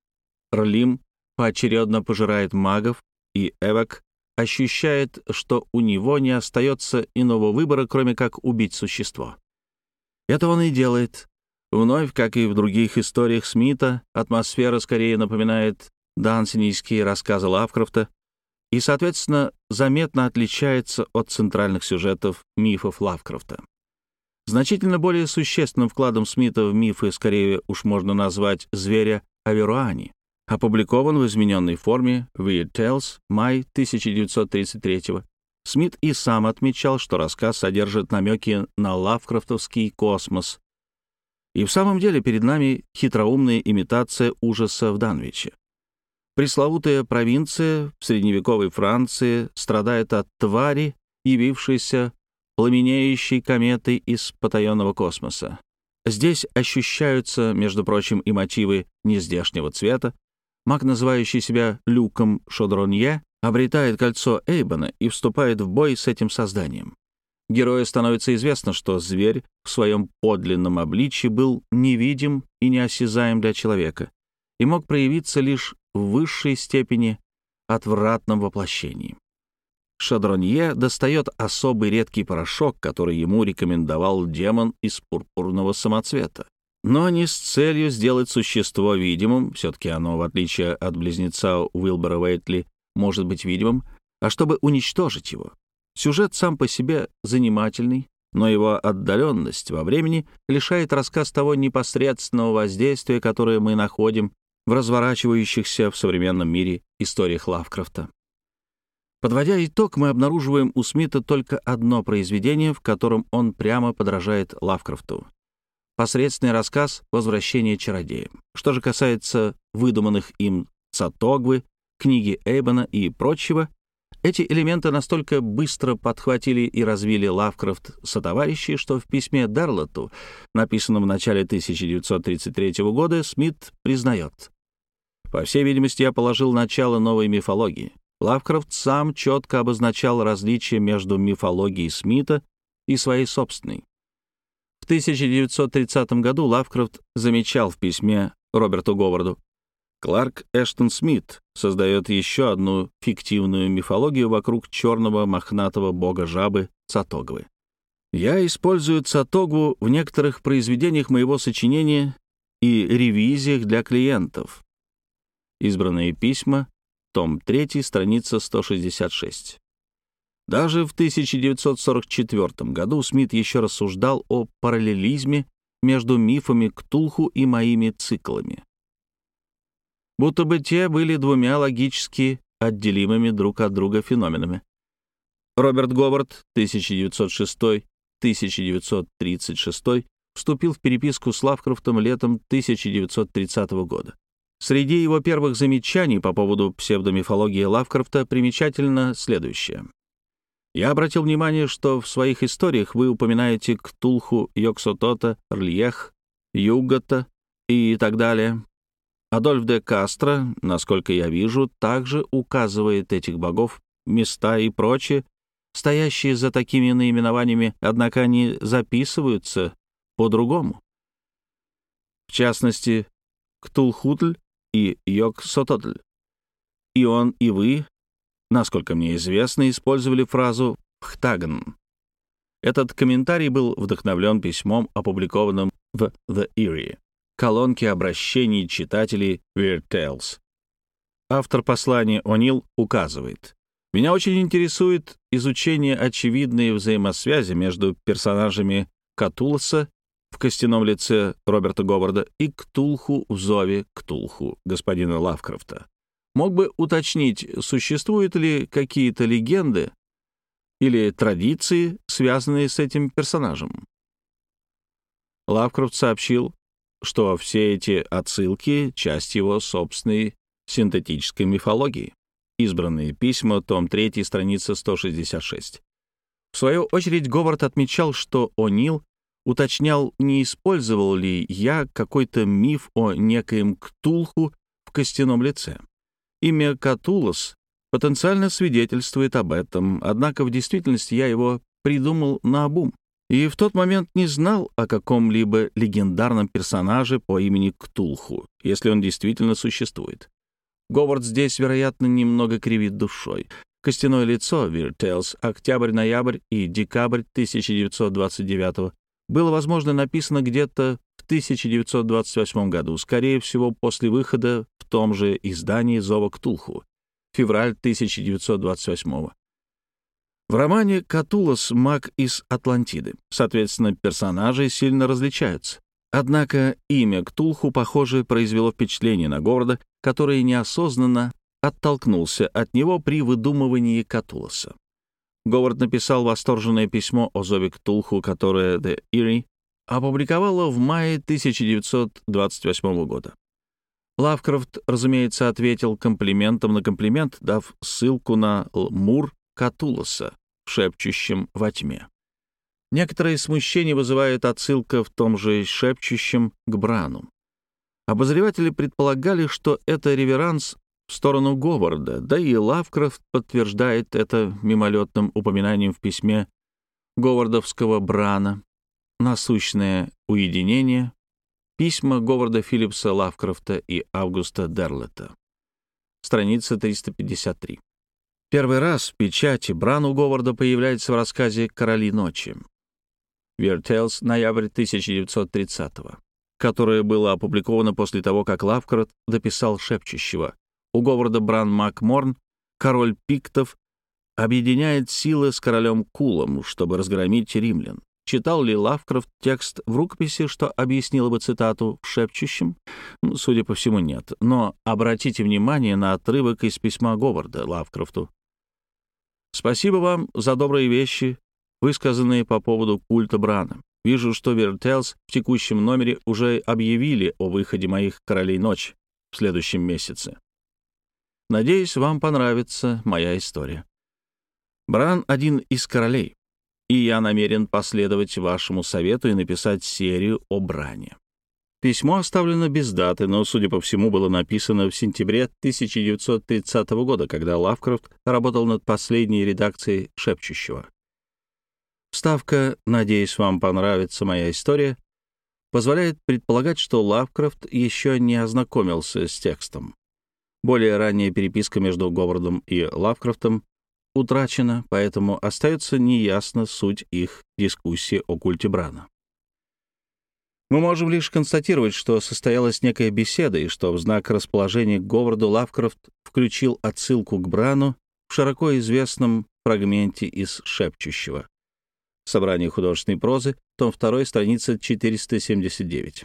Рлим поочередно пожирает магов, и Эвак ощущает, что у него не остается иного выбора, кроме как убить существо. Это он и делает. Вновь, как и в других историях Смита, атмосфера скорее напоминает дансинийские рассказы Лавкрафта и, соответственно, заметно отличается от центральных сюжетов мифов Лавкрафта. Значительно более существенным вкладом Смита в мифы скорее уж можно назвать «Зверя Аверуани», опубликован в измененной форме Weird Tales, май тысяча девятьсот тридцать третьего. Смит и сам отмечал, что рассказ содержит намеки на лавкрафтовский космос. И в самом деле перед нами хитроумная имитация ужаса в Данвиче. Пресловутая провинция в средневековой Франции страдает от твари, явившейся пламенеющей кометой из потаенного космоса. Здесь ощущаются, между прочим, и мотивы нездешнего цвета. Маг, называющий себя Люком Шодронье, обретает кольцо Эйбона и вступает в бой с этим созданием. Герою становится известно, что зверь в своем подлинном обличье был невидим и неосязаем для человека и мог проявиться лишь в высшей степени отвратном воплощении. Шодронье достает особый редкий порошок, который ему рекомендовал демон из пурпурного самоцвета. Но не с целью сделать существо видимым, все-таки оно, в отличие от близнеца Уилбера Уэйтли, может быть видимым, а чтобы уничтожить его. Сюжет сам по себе занимательный, но его отдаленность во времени лишает рассказ того непосредственного воздействия, которое мы находим в разворачивающихся в современном мире историях Лавкрафта. Подводя итог, мы обнаруживаем у Смита только одно произведение, в котором он прямо подражает Лавкрафту. Посредственный рассказ «Возвращение чародея». Что же касается выдуманных им Цатогвы, книги Эйбона и прочего, эти элементы настолько быстро подхватили и развили Лавкрафт сотоварищи, что в письме Дарлотту, написанном в начале тысяча девятьсот тридцать третьего года, Смит признает: «По всей видимости, я положил начало новой мифологии. Лавкрафт сам четко обозначал различия между мифологией Смита и своей собственной. В тысяча девятьсот тридцатом году Лавкрафт замечал в письме Роберту Говарду: Кларк Эштон Смит создает еще одну фиктивную мифологию вокруг черного мохнатого бога-жабы Цатогвы. Я использую Цатогву в некоторых произведениях моего сочинения и ревизиях для клиентов». Избранные письма, том три, страница сто шестьдесят шесть. Даже в тысяча девятьсот сорок четвёртом году Смит еще рассуждал о параллелизме между мифами Ктулху и моими циклами, будто бы те были двумя логически отделимыми друг от друга феноменами. Роберт Говард, тысяча девятьсот шестой — тысяча девятьсот тридцать шестой, вступил в переписку с Лавкрафтом летом тысяча девятьсот тридцатого года. Среди его первых замечаний по поводу псевдомифологии Лавкрафта примечательно следующее. «Я обратил внимание, что в своих историях вы упоминаете Ктулху, Йоксотота, Рльех, Югота и так далее. Адольф де Кастро, насколько я вижу, также указывает этих богов, места и прочее, стоящие за такими наименованиями, однако они записываются по-другому. В частности, Ктулхутль и Йог-Сототль. И он, и вы, насколько мне известно, использовали фразу «хтагн». Этот комментарий был вдохновлен письмом, опубликованным в The Eerie, колонке обращений читателей Weird Tales. Автор послания О'Нил указывает: Меня очень интересует изучение очевидной взаимосвязи между персонажами Катуласа в костяном лице Роберта Говарда и Ктулху в зове Ктулху господина Лавкрафта. Мог бы уточнить, существуют ли какие-то легенды или традиции, связанные с этим персонажем? Лавкрафт сообщил, что все эти отсылки — часть его собственной синтетической мифологии. Избранные письма, том три, страница сто шестьдесят шесть. В свою очередь Говард отмечал, что О'Нил уточнял, не использовал ли я какой-то миф о некоем Ктулху в костяном лице. Имя Катулас потенциально свидетельствует об этом, однако в действительности я его придумал наобум. И в тот момент не знал о каком-либо легендарном персонаже по имени Ктулху, если он действительно существует. Говард здесь, вероятно, немного кривит душой. «Костяное лицо» Weird Tales, октябрь-ноябрь и декабрь тысяча девятьсот двадцать девятого было, возможно, написано где-то в тысяча девятьсот двадцать восьмом году, скорее всего, после выхода в том же издании «Зова Ктулху», февраль тысяча девятьсот двадцать восьмого. В романе «Катулас. Маг из Атлантиды», соответственно, персонажи сильно различаются. Однако имя Ктулху, похоже, произвело впечатление на Говарда, который неосознанно оттолкнулся от него при выдумывании Катуласа. Говард написал восторженное письмо о зове Ктулху, которое The Eerie опубликовала в мае тысяча девятьсот двадцать восьмого года. Лавкрафт, разумеется, ответил комплиментом на комплимент, дав ссылку на Мур Катуласа, шепчущем во тьме. Некоторое смущение вызывает отсылка в том же шепчущем к Брану. Обозреватели предполагали, что это реверанс в сторону Говарда, да и Лавкрафт подтверждает это мимолетным упоминанием в письме говардовского Брана «Насущное уединение», письма Говарда Филлипса Лавкрафта и Августа Дерлета. Страница триста пятьдесят три. Первый раз в печати Бран у Говарда появляется в рассказе «Короли ночи» Weird Tales, ноябрь тысяча девятьсот тридцатого, которое было опубликовано после того, как Лавкрафт дописал «Шепчущего». У Говарда Бран Макморн, король пиктов, объединяет силы с королем Кулом, чтобы разгромить римлян. Читал ли Лавкрафт текст в рукописи, что объяснило бы цитату в «Шепчущем»? Судя по всему, нет. Но обратите внимание на отрывок из письма Говарда Лавкрафту. «Спасибо вам за добрые вещи, высказанные по поводу культа Брана. Вижу, что Weird Tales в текущем номере уже объявили о выходе моих «Королей ночи» в следующем месяце. Надеюсь, вам понравится моя история. Бран — один из королей, и я намерен последовать вашему совету и написать серию о Бране». Письмо оставлено без даты, но, судя по всему, было написано в сентябре тысяча девятьсот тридцатого года, когда Лавкрафт работал над последней редакцией «Шепчущего». Вставка «Надеюсь, вам понравится моя история» позволяет предполагать, что Лавкрафт еще не ознакомился с текстом. Более ранняя переписка между Говардом и Лавкрафтом утрачена, поэтому остается неясна суть их дискуссии о культе Брана. Мы можем лишь констатировать, что состоялась некая беседа, и что в знак расположения к Говарду Лавкрафт включил отсылку к Брану в широко известном фрагменте из «Шепчущего». Собрание художественной прозы, том два, страница четыреста семьдесят девять.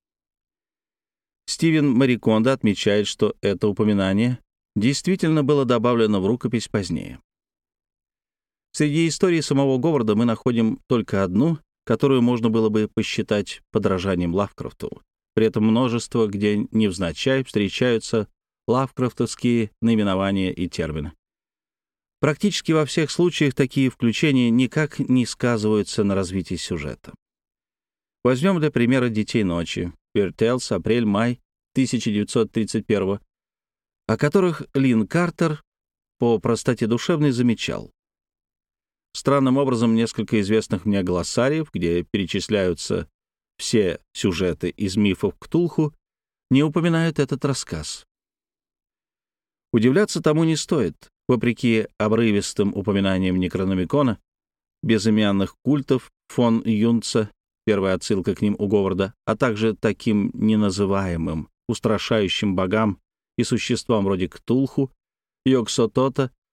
Стивен Марикондо отмечает, что это упоминание действительно было добавлено в рукопись позднее. Среди историй самого Говарда мы находим только одну, которую можно было бы посчитать подражанием Лавкрафту. При этом множество, где невзначай встречаются лавкрафтовские наименования и термины. Практически во всех случаях такие включения никак не сказываются на развитии сюжета. Возьмем для примера «Детей ночи», Weird Tales, апрель-май тысяча девятьсот тридцать первого, о которых Лин Картер по простоте душевной замечал. Странным образом, несколько известных мне глоссариев, где перечисляются все сюжеты из мифов Ктулху, не упоминают этот рассказ. Удивляться тому не стоит. Вопреки обрывистым упоминаниям Некрономикона, безымянных культов фон Юнца, первая отсылка к ним у Говарда, а также таким неназываемым, устрашающим богам и существам вроде Ктулху, Йог-Сотота,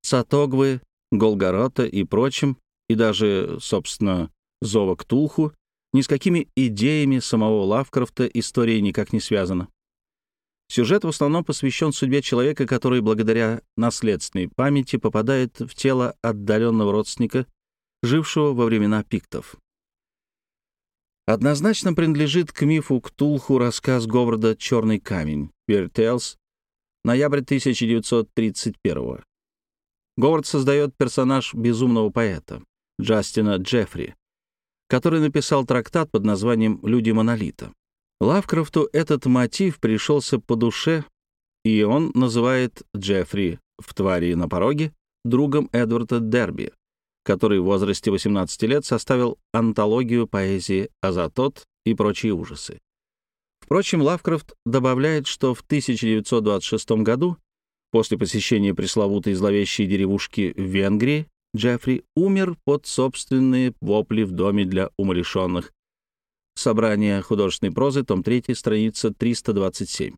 Цатогвы, Голгорота и прочим, и даже, собственно, Зова Ктулху, ни с какими идеями самого Лавкрафта история никак не связана. Сюжет в основном посвящен судьбе человека, который благодаря наследственной памяти попадает в тело отдаленного родственника, жившего во времена пиктов. Однозначно принадлежит к мифу Ктулху рассказ Говарда «Черный камень» (Weird Tales), ноябрь тысяча девятьсот тридцать первого. Говард создает персонаж безумного поэта Джастина Джеффри, который написал трактат под названием «Люди монолита». Лавкрафту этот мотив пришелся по душе, и он называет Джеффри в «Твари на пороге» другом Эдварда Дерби, который в возрасте восемнадцати лет составил антологию поэзии «Азатот» и прочие ужасы. Впрочем, Лавкрафт добавляет, что в тысяча девятьсот двадцать шестом году, после посещения пресловутой зловещей деревушки в Венгрии, Джеффри умер под собственные вопли в доме для умалишенных. Собрание художественной прозы, том три, страница триста двадцать семь.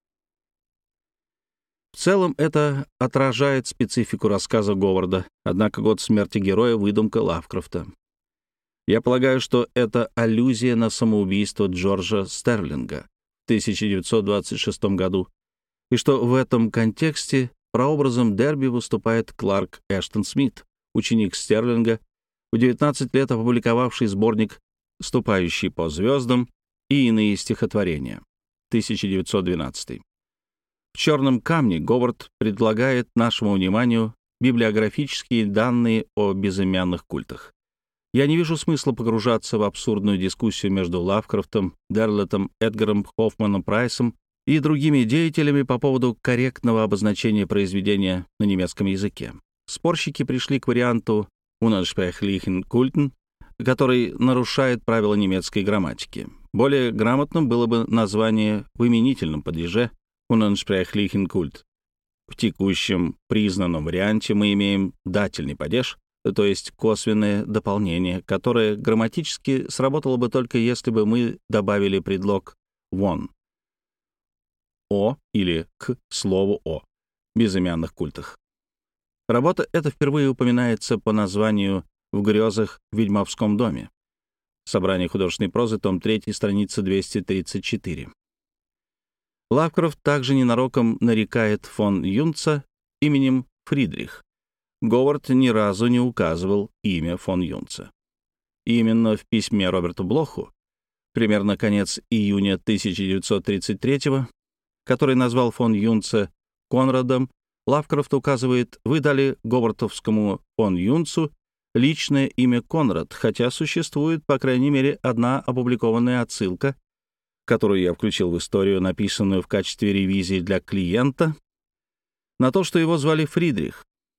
В целом это отражает специфику рассказа Говарда, однако год смерти героя — выдумка Лавкрафта. Я полагаю, что это аллюзия на самоубийство Джорджа Стерлинга в тысяча девятьсот двадцать шестом году, и что в этом контексте прообразом Дерби выступает Кларк Эштон Смит, ученик Стерлинга, в девятнадцать лет опубликовавший сборник «Ступающий по звездам» и иные стихотворения, тысяча девятьсот двенадцатый. В «Черном камне» Говард предлагает нашему вниманию библиографические данные о безымянных культах. Я не вижу смысла погружаться в абсурдную дискуссию между Лавкрафтом, Дерлетом, Эдгаром Хоффманом Прайсом и другими деятелями по поводу корректного обозначения произведения на немецком языке. Спорщики пришли к варианту «Unaussprechlichen Kulten», который нарушает правила немецкой грамматики. Более грамотным было бы название в именительном падеже «Unaussprechlichen Kult». В текущем признанном варианте мы имеем дательный падеж, то есть косвенное дополнение, которое грамматически сработало бы только если бы мы добавили предлог «won» — «о» или «к» слову «о» в безымянных культах. Работа эта впервые упоминается по названию в «Грезах в ведьмовском доме». Собрание художественной прозы, том три, страница двести тридцать четыре. Лавкрафт также ненароком нарекает фон Юнца именем Фридрих. Говард ни разу не указывал имя фон Юнца. Именно в письме Роберту Блоху, примерно конец июня тысяча девятьсот тридцать третьего, который назвал фон Юнца Конрадом, Лавкрафт указывает: «Вы дали говардовскому фон Юнцу личное имя Конрад, хотя существует, по крайней мере, одна опубликованная отсылка, которую я включил в историю, написанную в качестве ревизии для клиента, на то, что его звали Фридрих».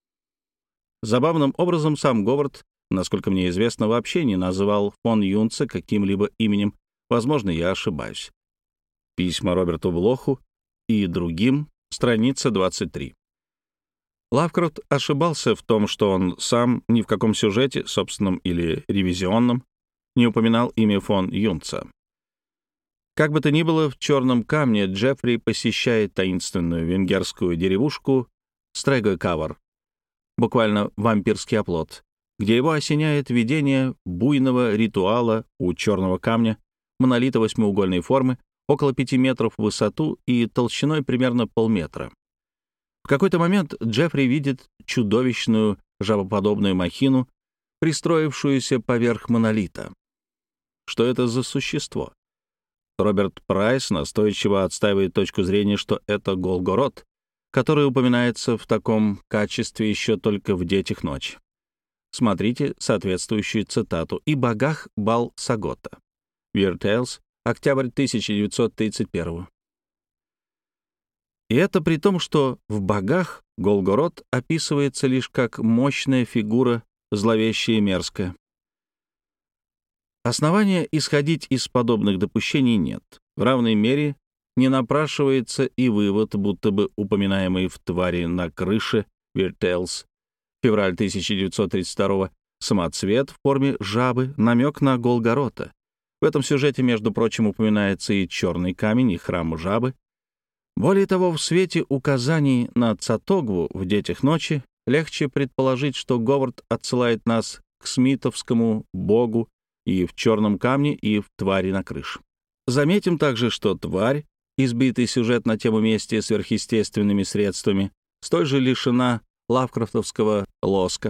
Забавным образом сам Говард, насколько мне известно, вообще не называл фон Юнца каким-либо именем. Возможно, я ошибаюсь. Письма Роберту Блоху и другим, страница двадцать три. Лавкрафт ошибался в том, что он сам ни в каком сюжете, собственном или ревизионном, не упоминал имя фон Юнца. Как бы то ни было, в «Черном камне» Джеффри посещает таинственную венгерскую деревушку Стрэгой-Кавар, буквально вампирский оплот, где его осеняет видение буйного ритуала у черного камня, монолита восьмиугольной формы, около пяти метров в высоту и толщиной примерно полметра. В какой-то момент Джеффри видит чудовищную жабоподобную махину, пристроившуюся поверх монолита. Что это за существо? Роберт Прайс настойчиво отстаивает точку зрения, что это Голгород, который упоминается в таком качестве еще только в «Детях ночи». Смотрите соответствующую цитату «И богах бал Сагота». Weird Tales, октябрь тысяча девятьсот тридцать первого. И это при том, что в «Богах» Голгород описывается лишь как мощная фигура, зловещая и мерзкая. Основания исходить из подобных допущений нет. В равной мере не напрашивается и вывод, будто бы упоминаемый в «Твари на крыше» Weird Tales, февраль тысяча девятьсот тридцать второго, самоцвет в форме жабы, намек на Голгорота. В этом сюжете, между прочим, упоминается и черный камень, и храм жабы. Более того, в свете указаний на Цатогву в «Детях ночи» легче предположить, что Говард отсылает нас к смитовскому богу и в черном камне, и в твари на крыше. Заметим также, что тварь, избитый сюжет на тему мести сверхъестественными средствами, столь же лишена лавкрафтовского лоска.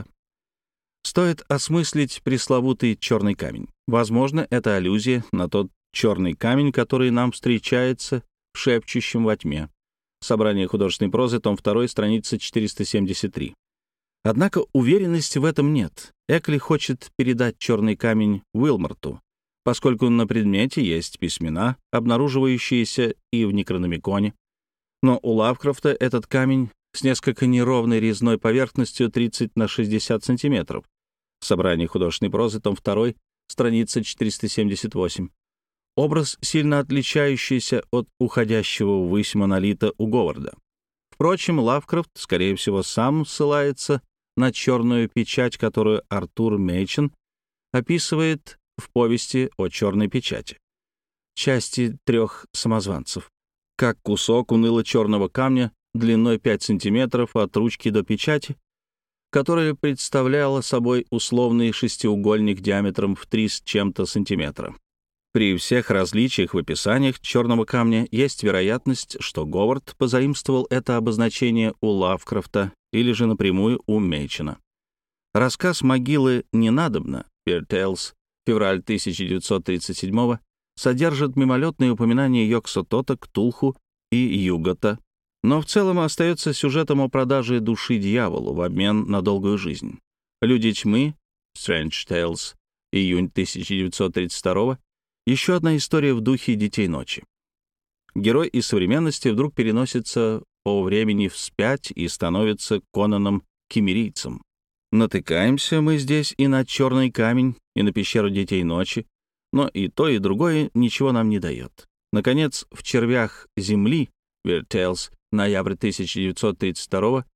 Стоит осмыслить пресловутый черный камень. Возможно, это аллюзия на тот черный камень, который нам встречается в «Шепчущем во тьме». Собрание художественной прозы, том два, страница четыреста семьдесят три. Однако уверенности в этом нет. Экли хочет передать черный камень Уилморту, поскольку на предмете есть письмена, обнаруживающиеся и в Некрономиконе. Но у Лавкрафта этот камень с несколько неровной резной поверхностью тридцать на шестьдесят сантиметров. Собрание художественной прозы, том два, страница четыреста семьдесят восемь. Образ, сильно отличающийся от уходящего ввысь монолита у Говарда. Впрочем, Лавкрафт, скорее всего, сам ссылается на черную печать, которую Артур Мейчен описывает в повести о черной печати, части трех самозванцев, как кусок уныло-черного камня длиной пять сантиметров от ручки до печати, которая представляла собой условный шестиугольник диаметром в три с чем-то сантиметра. При всех различиях в описаниях черного камня есть вероятность, что Говард позаимствовал это обозначение у Лавкрафта или же напрямую у Мейчена. Рассказ «Могилы не надобно» Weird Tales, февраль тысяча девятьсот тридцать седьмого, содержит мимолетные упоминания Йог-Сотота, Ктулху и Югота, но в целом остается сюжетом о продаже души дьяволу в обмен на долгую жизнь. «Люди тьмы» Strange Tales, июнь тысяча девятьсот тридцать второго, еще одна история в духе «Детей ночи». Герой из современности вдруг переносится по времени вспять и становится Конаном Киммерийцем. Натыкаемся мы здесь и на черный камень, и на пещеру Детей ночи, но и то, и другое ничего нам не дает. Наконец, в «Червях земли» Weird Tales, ноябрь тысяча девятьсот тридцать второго,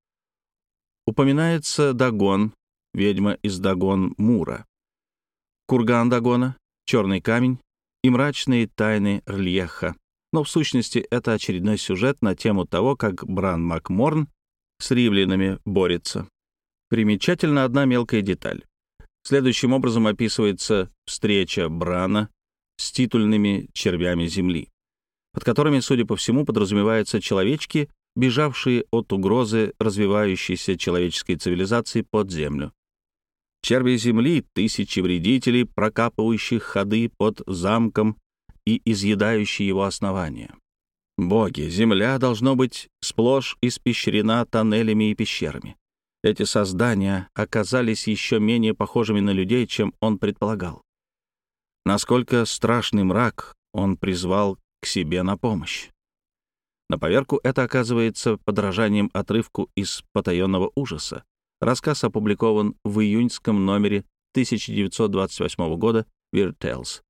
упоминается Дагон, ведьма из Дагон-Мура, курган Дагона, черный камень и мрачные тайны Рельеха. Но в сущности это очередной сюжет на тему того, как Бран Макморн с римлянами борется. Примечательна одна мелкая деталь. Следующим образом описывается встреча Брана с титульными червями земли, под которыми, судя по всему, подразумеваются человечки, бежавшие от угрозы развивающейся человеческой цивилизации под землю. Черви земли — тысячи вредителей, прокапывающих ходы под замком и изъедающие его основания. Боги, земля должно быть сплошь испещрена тоннелями и пещерами. Эти создания оказались еще менее похожими на людей, чем он предполагал. Насколько страшный мрак он призвал к себе на помощь. На поверку это оказывается подражанием отрывку из «Потаенного ужаса». Рассказ опубликован в июньском номере тысяча девятьсот двадцать восьмого года Weird Tales.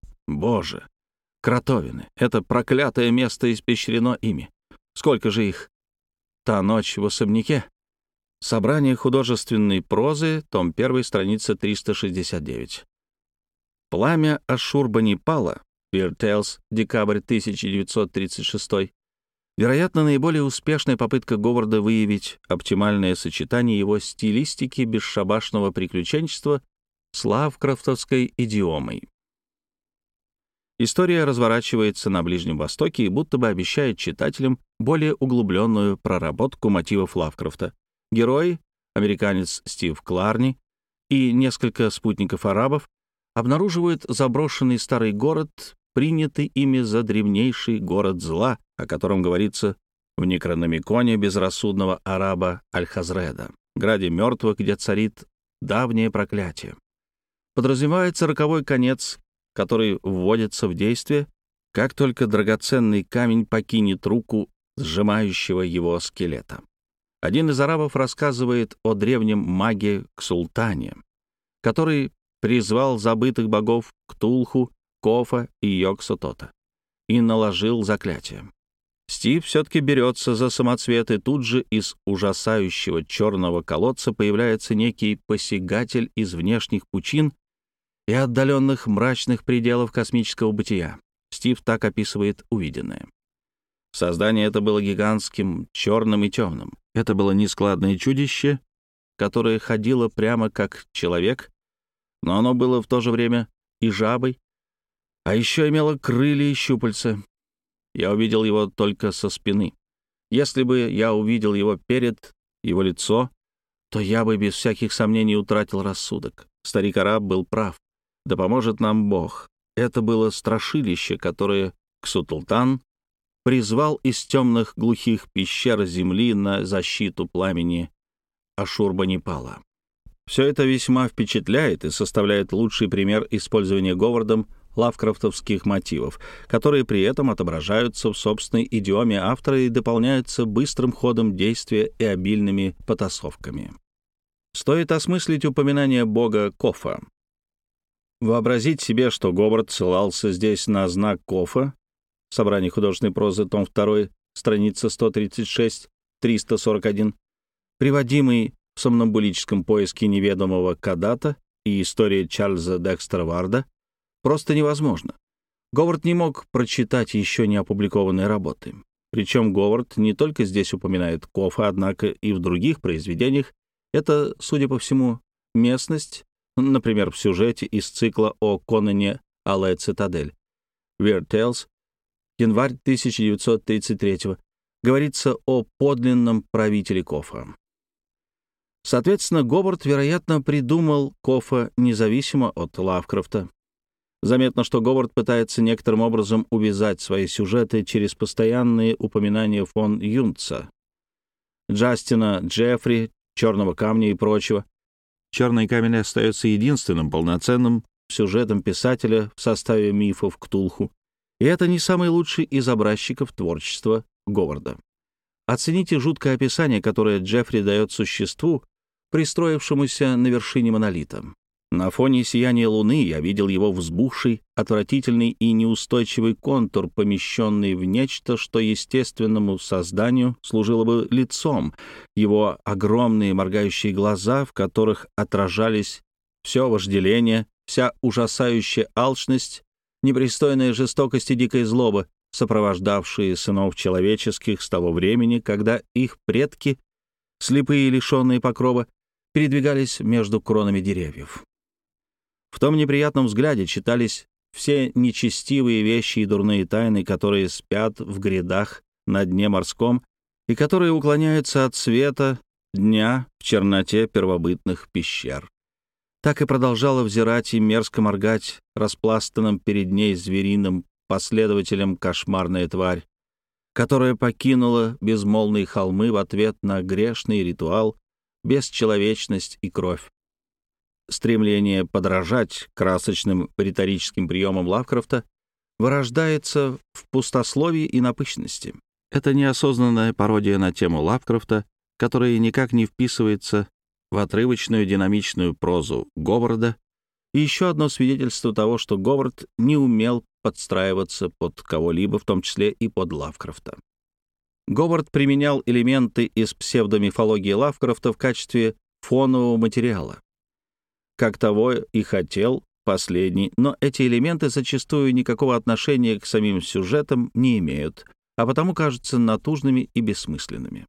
Боже, кротовины, это проклятое место испещрено ими. Сколько же их? Та ночь в особняке. Собрание художественной прозы, том один, страница триста шестьдесят девять. Пламя Ашурбанипала, Weird Tales, декабрь тысяча девятьсот тридцать шестой. Вероятно, наиболее успешная попытка Говарда выявить оптимальное сочетание его стилистики бесшабашного приключенчества с лавкрафтовской идиомой. История разворачивается на Ближнем Востоке и будто бы обещает читателям более углубленную проработку мотивов Лавкрафта. Герой, американец Стив Кларни и несколько спутников-арабов обнаруживают заброшенный старый город, принятый ими за древнейший город зла, о котором говорится в Некрономиконе безрассудного араба Аль-Хазреда, граде мертвых, где царит давнее проклятие. Подразумевается роковой конец, который вводится в действие, как только драгоценный камень покинет руку сжимающего его скелета. Один из арабов рассказывает о древнем маге Ксултане, который призвал забытых богов Ктулху, Кофа и Йог-Сотота и наложил заклятие. Стив все-таки берется за самоцвет, и тут же из ужасающего черного колодца появляется некий посягатель из внешних пучин и отдаленных мрачных пределов космического бытия. Стив так описывает увиденное. Создание это было гигантским, черным и темным. Это было нескладное чудище, которое ходило прямо как человек, но оно было в то же время и жабой, а еще имело крылья и щупальца. Я увидел его только со спины. Если бы я увидел его перед, его лицо, то я бы без всяких сомнений утратил рассудок. Старик-араб был прав. Да поможет нам Бог. Это было страшилище, которое Ксутултан призвал из темных глухих пещер земли на защиту пламени Ашурбанипала. Все это весьма впечатляет и составляет лучший пример использования Говардом лавкрафтовских мотивов, которые при этом отображаются в собственной идиоме автора и дополняются быстрым ходом действия и обильными потасовками. Стоит осмыслить упоминание бога Кофа. Вообразить себе, что Говард ссылался здесь на знак Кофа, собрание художественной прозы, том два, страница сто тридцать шесть триста сорок один, приводимый в сомнамбулическом поиске неведомого Кадата и истории Чарльза Декстера Варда, просто невозможно. Говард не мог прочитать еще не опубликованные работы. Причем Говард не только здесь упоминает Кофа, однако и в других произведениях. Это, судя по всему, местность, например, в сюжете из цикла о Конане Алая Цитадель, Weird Tales, январь тысяча девятьсот тридцать третьего, говорится о подлинном правителе Кофа. Соответственно, Говард, вероятно, придумал Кофа независимо от Лавкрафта. Заметно, что Говард пытается некоторым образом увязать свои сюжеты через постоянные упоминания фон Юнца, Джастина Джеффри, «Черного камня» и прочего. «Черный камень» остается единственным полноценным сюжетом писателя в составе мифов Ктулху, и это не самый лучший из образчиков творчества Говарда. Оцените жуткое описание, которое Джеффри дает существу, пристроившемуся на вершине монолита. На фоне сияния луны я видел его взбухший, отвратительный и неустойчивый контур, помещенный в нечто, что естественному созданию служило бы лицом, его огромные моргающие глаза, в которых отражались все вожделение, вся ужасающая алчность, непристойная жестокость и дикая злоба, сопровождавшие сынов человеческих с того времени, когда их предки, слепые и лишенные покрова, передвигались между кронами деревьев. В том неприятном взгляде читались все нечестивые вещи и дурные тайны, которые спят в грядах на дне морском и которые уклоняются от света дня в черноте первобытных пещер. Так и продолжала взирать и мерзко моргать распластанным перед ней звериным последователем кошмарная тварь, которая покинула безмолвные холмы в ответ на грешный ритуал, бесчеловечность и кровь. Стремление подражать красочным риторическим приемам Лавкрафта вырождается в пустословии и напыщенности. Это неосознанная пародия на тему Лавкрафта, которая никак не вписывается в отрывочную динамичную прозу Говарда, и еще одно свидетельство того, что Говард не умел подстраиваться под кого-либо, в том числе и под Лавкрафта. Говард применял элементы из псевдомифологии Лавкрафта в качестве фонового материала, как того и хотел последний, но эти элементы зачастую никакого отношения к самим сюжетам не имеют, а потому кажутся натужными и бессмысленными.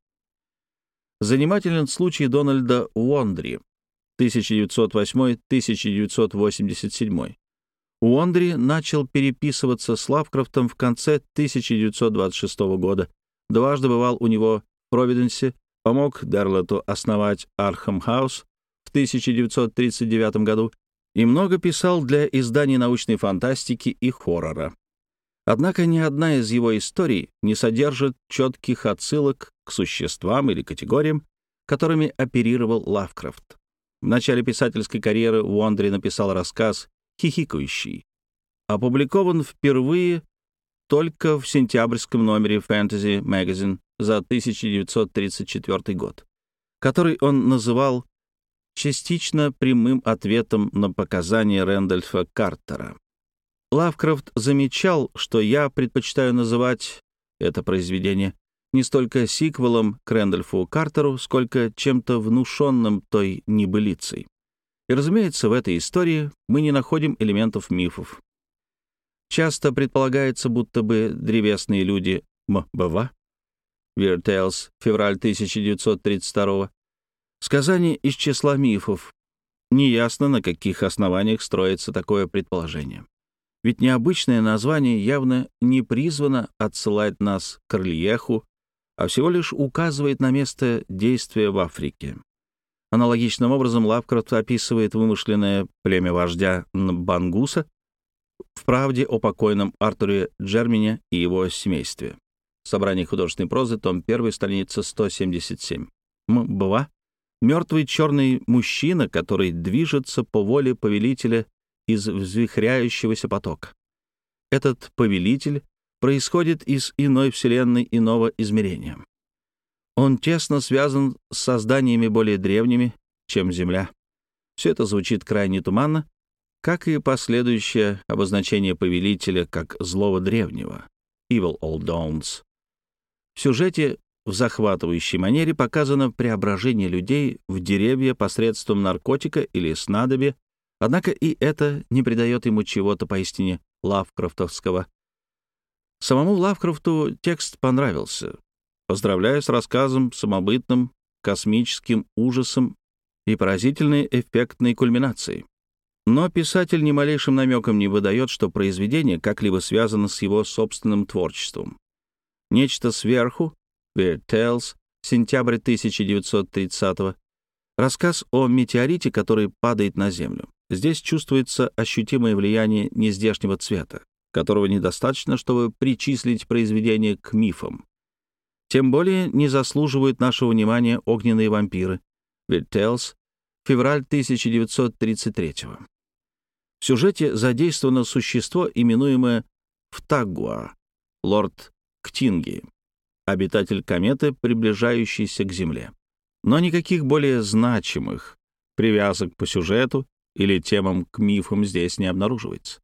Занимателен случай Дональда Уондри, тысяча девятьсот восьмой — тысяча девятьсот восемьдесят седьмой. Уондри начал переписываться с Лавкрафтом в конце тысяча девятьсот двадцать шестого года, дважды бывал у него в Провиденсе, помог Дерлету основать Архам Хаус в тысяча девятьсот тридцать девятом году и много писал для изданий научной фантастики и хоррора. Однако ни одна из его историй не содержит четких отсылок к существам или категориям, которыми оперировал Лавкрафт. В начале писательской карьеры Уондри написал рассказ «Хихикающий». Опубликован впервые только в сентябрьском номере Fantasy Magazine за тысяча девятьсот тридцать четвёртый год, который он называл частично прямым ответом на показания Рэндольфа Картера. Лавкрафт замечал, что я предпочитаю называть это произведение не столько сиквелом к Рэндольфу Картеру, сколько чем-то внушенным той небылицей. И, разумеется, в этой истории мы не находим элементов мифов. Часто предполагается, будто бы древесные люди Мбва, Weird Tales, февраль тысяча девятьсот тридцать второго, Сказание из числа мифов. Неясно, на каких основаниях строится такое предположение. Ведь необычное название явно не призвано отсылать нас к Рельеху, а всего лишь указывает на место действия в Африке. Аналогичным образом Лавкрафт описывает вымышленное племя вождя Нбангуса в «Правде о покойном Артуре Джермине и его семействе». Собрание художественной прозы, том один, страница сто семьдесят семь. Мбва — мертвый черный мужчина, который движется по воле повелителя из взвихряющегося потока. Этот повелитель происходит из иной вселенной иного измерения. Он тесно связан с созданиями более древними, чем Земля. Все это звучит крайне туманно, как и последующее обозначение повелителя как злого древнего — Evil Old Dawns. В сюжете в захватывающей манере показано преображение людей в деревья посредством наркотика или снадобья, однако и это не придает ему чего-то поистине лавкрафтовского. Самому Лавкрафту текст понравился. Поздравляю с рассказом, самобытным, космическим ужасом и поразительной эффектной кульминацией. Но писатель ни малейшим намеком не выдает, что произведение как-либо связано с его собственным творчеством. Нечто сверху, Weird Tales, сентябрь тысяча девятьсот тридцатого, рассказ о метеорите, который падает на Землю. Здесь чувствуется ощутимое влияние нездешнего цвета, которого недостаточно, чтобы причислить произведение к мифам. Тем более не заслуживают нашего внимания огненные вампиры. Weird Tales, февраль тысяча девятьсот тридцать третьего. В сюжете задействовано существо, именуемое Втагуа, лорд Ктинги, обитатель кометы, приближающийся к Земле. Но никаких более значимых привязок по сюжету или темам к мифам здесь не обнаруживается.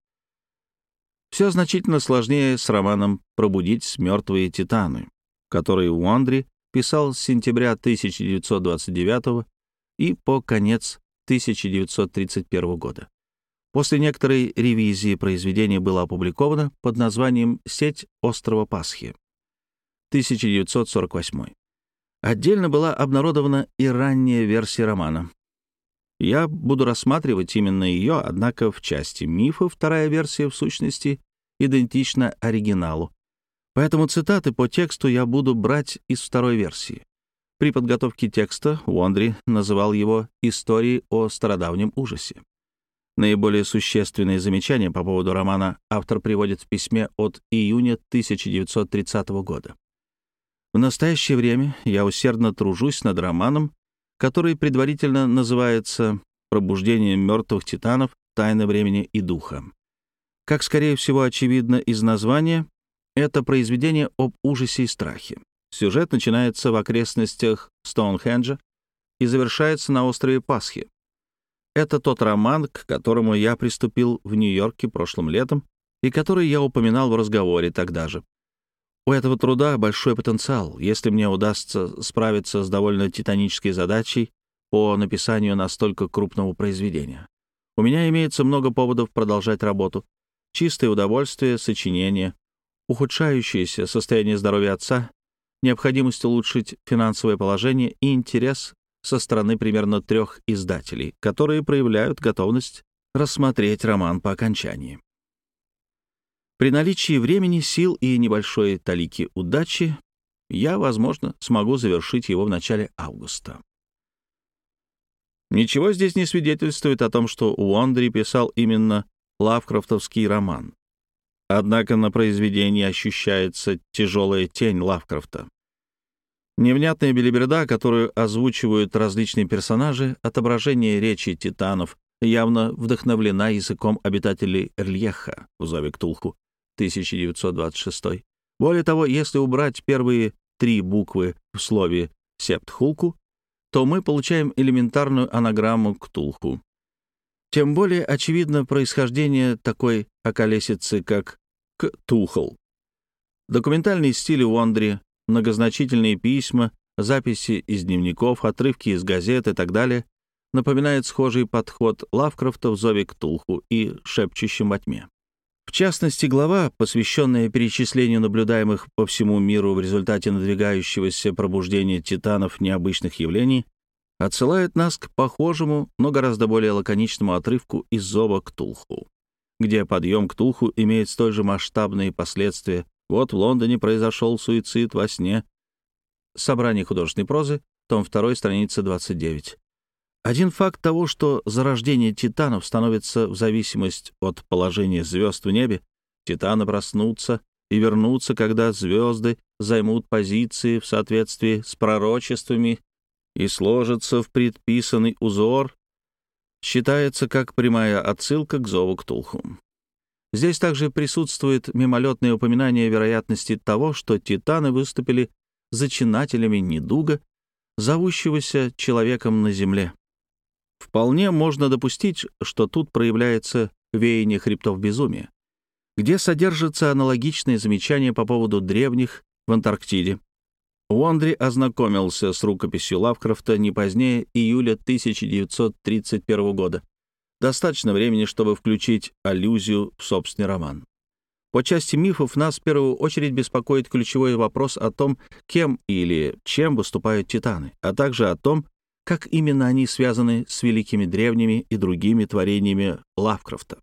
Все значительно сложнее с романом «Пробудить мертвые титаны», который Уондри писал с сентября тысяча девятьсот двадцать девятого и по конец тысяча девятьсот тридцать первого года. После некоторой ревизии произведение было опубликовано под названием «Сеть острова Пасхи» тысяча девятьсот сорок восьмой. Отдельно была обнародована и ранняя версия романа. Я буду рассматривать именно ее, однако в части мифа вторая версия в сущности идентична оригиналу. Поэтому цитаты по тексту я буду брать из второй версии. При подготовке текста Уондри называл его «Историей о стародавнем ужасе». Наиболее существенные замечания по поводу романа автор приводит в письме от июня тысяча девятьсот тридцатого года. В настоящее время я усердно тружусь над романом, который предварительно называется «Пробуждение мертвых титанов. Тайны времени и духа». Как, скорее всего, очевидно из названия, это произведение об ужасе и страхе. Сюжет начинается в окрестностях Стоунхенджа и завершается на острове Пасхи. Это тот роман, к которому я приступил в Нью-Йорке прошлым летом и который я упоминал в разговоре тогда же. У этого труда большой потенциал, если мне удастся справиться с довольно титанической задачей по написанию настолько крупного произведения. У меня имеется много поводов продолжать работу. Чистое удовольствие, сочинение, ухудшающееся состояние здоровья отца, необходимость улучшить финансовое положение и интерес со стороны примерно трех издателей, которые проявляют готовность рассмотреть роман по окончании. При наличии времени, сил и небольшой талики удачи я, возможно, смогу завершить его в начале августа. Ничего здесь не свидетельствует о том, что Уондри писал именно лавкрафтовский роман. Однако на произведении ощущается тяжелая тень Лавкрафта. Невнятная белиберда, которую озвучивают различные персонажи, отображение речи титанов, явно вдохновлена языком обитателей Рельеха в «Зове Ктулху» тысяча девятьсот двадцать шестой. Более того, если убрать первые три буквы в слове «Септхулку», то мы получаем элементарную анаграмму Ктулху. Тем более очевидно происхождение такой околесицы, как Ктулхл. Документальный стиль Уондри, многозначительные письма, записи из дневников, отрывки из газет и так далее напоминает схожий подход Лавкрафта в «Зове Ктулху» и «Шепчущем во тьме». В частности, глава, посвященная перечислению наблюдаемых по всему миру в результате надвигающегося пробуждения титанов необычных явлений, отсылает нас к похожему, но гораздо более лаконичному отрывку из «Зова Ктулху», где подъем Ктулху имеет столь же масштабные последствия. Вот в Лондоне произошел суицид во сне. Собрание художественной прозы, том два, страница двадцать девять. Один факт того, что зарождение титанов становится в зависимости от положения звезд в небе, титаны проснутся и вернутся, когда звезды займут позиции в соответствии с пророчествами и сложатся в предписанный узор, считается как прямая отсылка к зову Ктулху. Здесь также присутствует мимолетное упоминание вероятности того, что титаны выступили зачинателями недуга, зовущегося человеком на земле. Вполне можно допустить, что тут проявляется веяние хребтов безумия, где содержится аналогичное замечание по поводу древних в Антарктиде. Уондри ознакомился с рукописью Лавкрафта не позднее июля тысяча девятьсот тридцать первого года. Достаточно времени, чтобы включить аллюзию в собственный роман. По части мифов нас в первую очередь беспокоит ключевой вопрос о том, кем или чем выступают титаны, а также о том, как именно они связаны с великими древними и другими творениями Лавкрафта.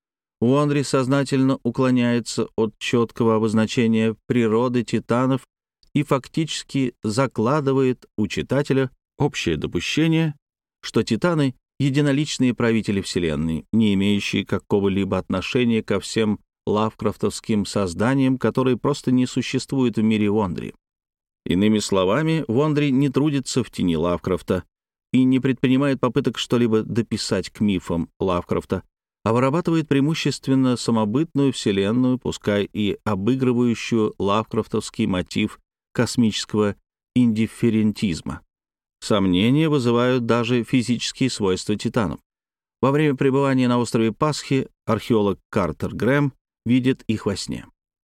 Уондри сознательно уклоняется от четкого обозначения природы титанов и фактически закладывает у читателя общее допущение, что титаны — единоличные правители Вселенной, не имеющие какого-либо отношения ко всем лавкрафтовским созданиям, которые просто не существуют в мире Уондри. Иными словами, Уондри не трудится в тени Лавкрафта и не предпринимает попыток что-либо дописать к мифам Лавкрафта, а вырабатывает преимущественно самобытную вселенную, пускай и обыгрывающую лавкрафтовский мотив космического индифферентизма. Сомнения вызывают даже физические свойства титанов. Во время пребывания на острове Пасхи археолог Картер Грэм видит их во сне.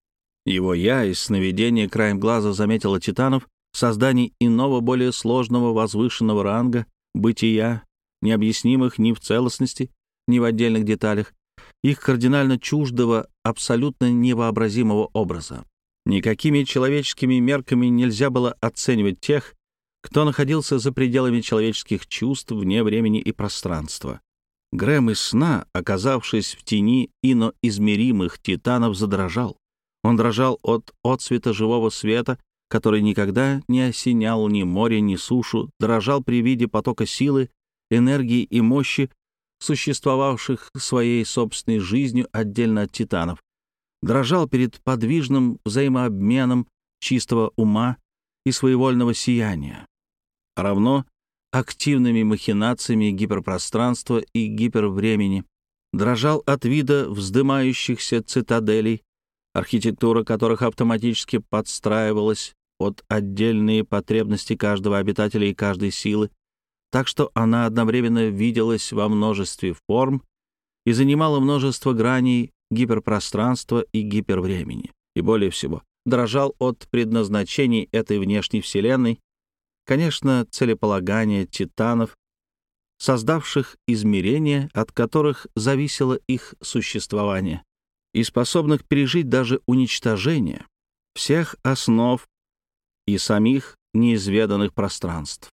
Его «я» из сновидения краем глаза заметила титанов, созданий иного, более сложного, возвышенного ранга, бытия, необъяснимых ни в целостности, ни в отдельных деталях, их кардинально чуждого, абсолютно невообразимого образа. Никакими человеческими мерками нельзя было оценивать тех, кто находился за пределами человеческих чувств вне времени и пространства. Грэм из сна, оказавшись в тени иноизмеримых титанов, задрожал. Он дрожал от отсвета живого света, который никогда не осенял ни море, ни сушу, дрожал при виде потока силы, энергии и мощи, существовавших своей собственной жизнью отдельно от титанов, дрожал перед подвижным взаимообменом чистого ума и своевольного сияния, равно активными махинациями гиперпространства и гипервремени, дрожал от вида вздымающихся цитаделей, архитектура которых автоматически подстраивалась под отдельные потребности каждого обитателя и каждой силы, так что она одновременно виделась во множестве форм и занимала множество граней гиперпространства и гипервремени. И более всего, дрожал от предназначений этой внешней вселенной, конечно, целеполагания титанов, создавших измерения, от которых зависело их существование, и способных пережить даже уничтожение всех основ и самих неизведанных пространств.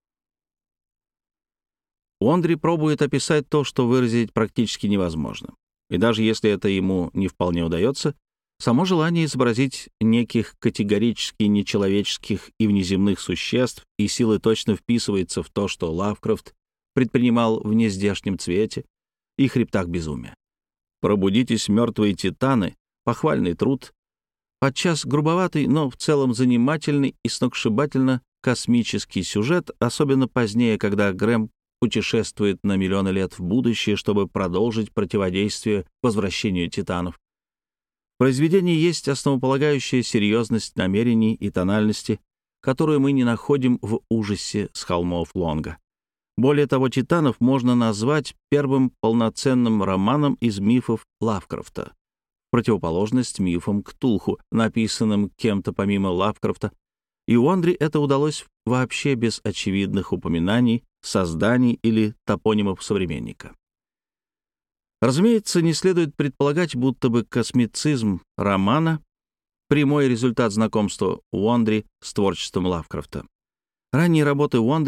Уондри пробует описать то, что выразить практически невозможно. И даже если это ему не вполне удается, само желание изобразить неких категорически нечеловеческих и внеземных существ и силы точно вписывается в то, что Лавкрафт предпринимал в нездешнем цвете и хребтах безумия. «Пробудитесь, мертвые титаны», похвальный труд, подчас грубоватый, но в целом занимательный и сногсшибательно космический сюжет, особенно позднее, когда Грэм путешествует на миллионы лет в будущее, чтобы продолжить противодействие возвращению титанов. В произведении есть основополагающая серьезность намерений и тональности, которую мы не находим в «Ужасе с холмов Лонга». Более того, «Титанов» можно назвать первым полноценным романом из мифов Лавкрафта, в противоположность мифам Ктулху, написанным кем-то помимо Лавкрафта, и Уондри это удалось вообще без очевидных упоминаний, созданий или топонимов современника. Разумеется, не следует предполагать, будто бы космицизм романа — прямой результат знакомства Уондри с творчеством Лавкрафта. Ранние работы Уондри,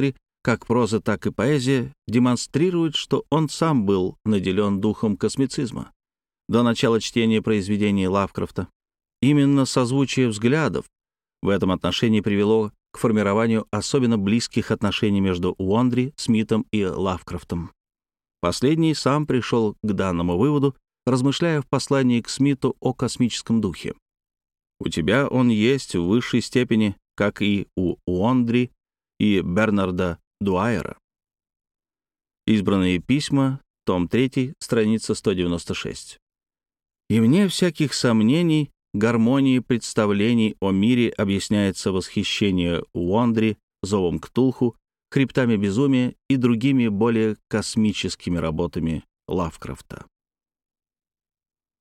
как проза, так и поэзия, демонстрируют, что он сам был наделен духом космицизма до начала чтения произведений Лавкрафта. Именно созвучие взглядов в этом отношении привело к формированию особенно близких отношений между Уондри, Смитом и Лавкрафтом. Последний сам пришел к данному выводу, размышляя в послании к Смиту о космическом духе. «У тебя он есть в высшей степени, как и у Уондри и Бернарда Дуайера». Избранные письма, том три, страница сто девяносто шесть. И вне всяких сомнений, гармонии представлений о мире объясняется восхищение Уондри зовом Ктулху, хребтами безумия и другими более космическими работами Лавкрафта.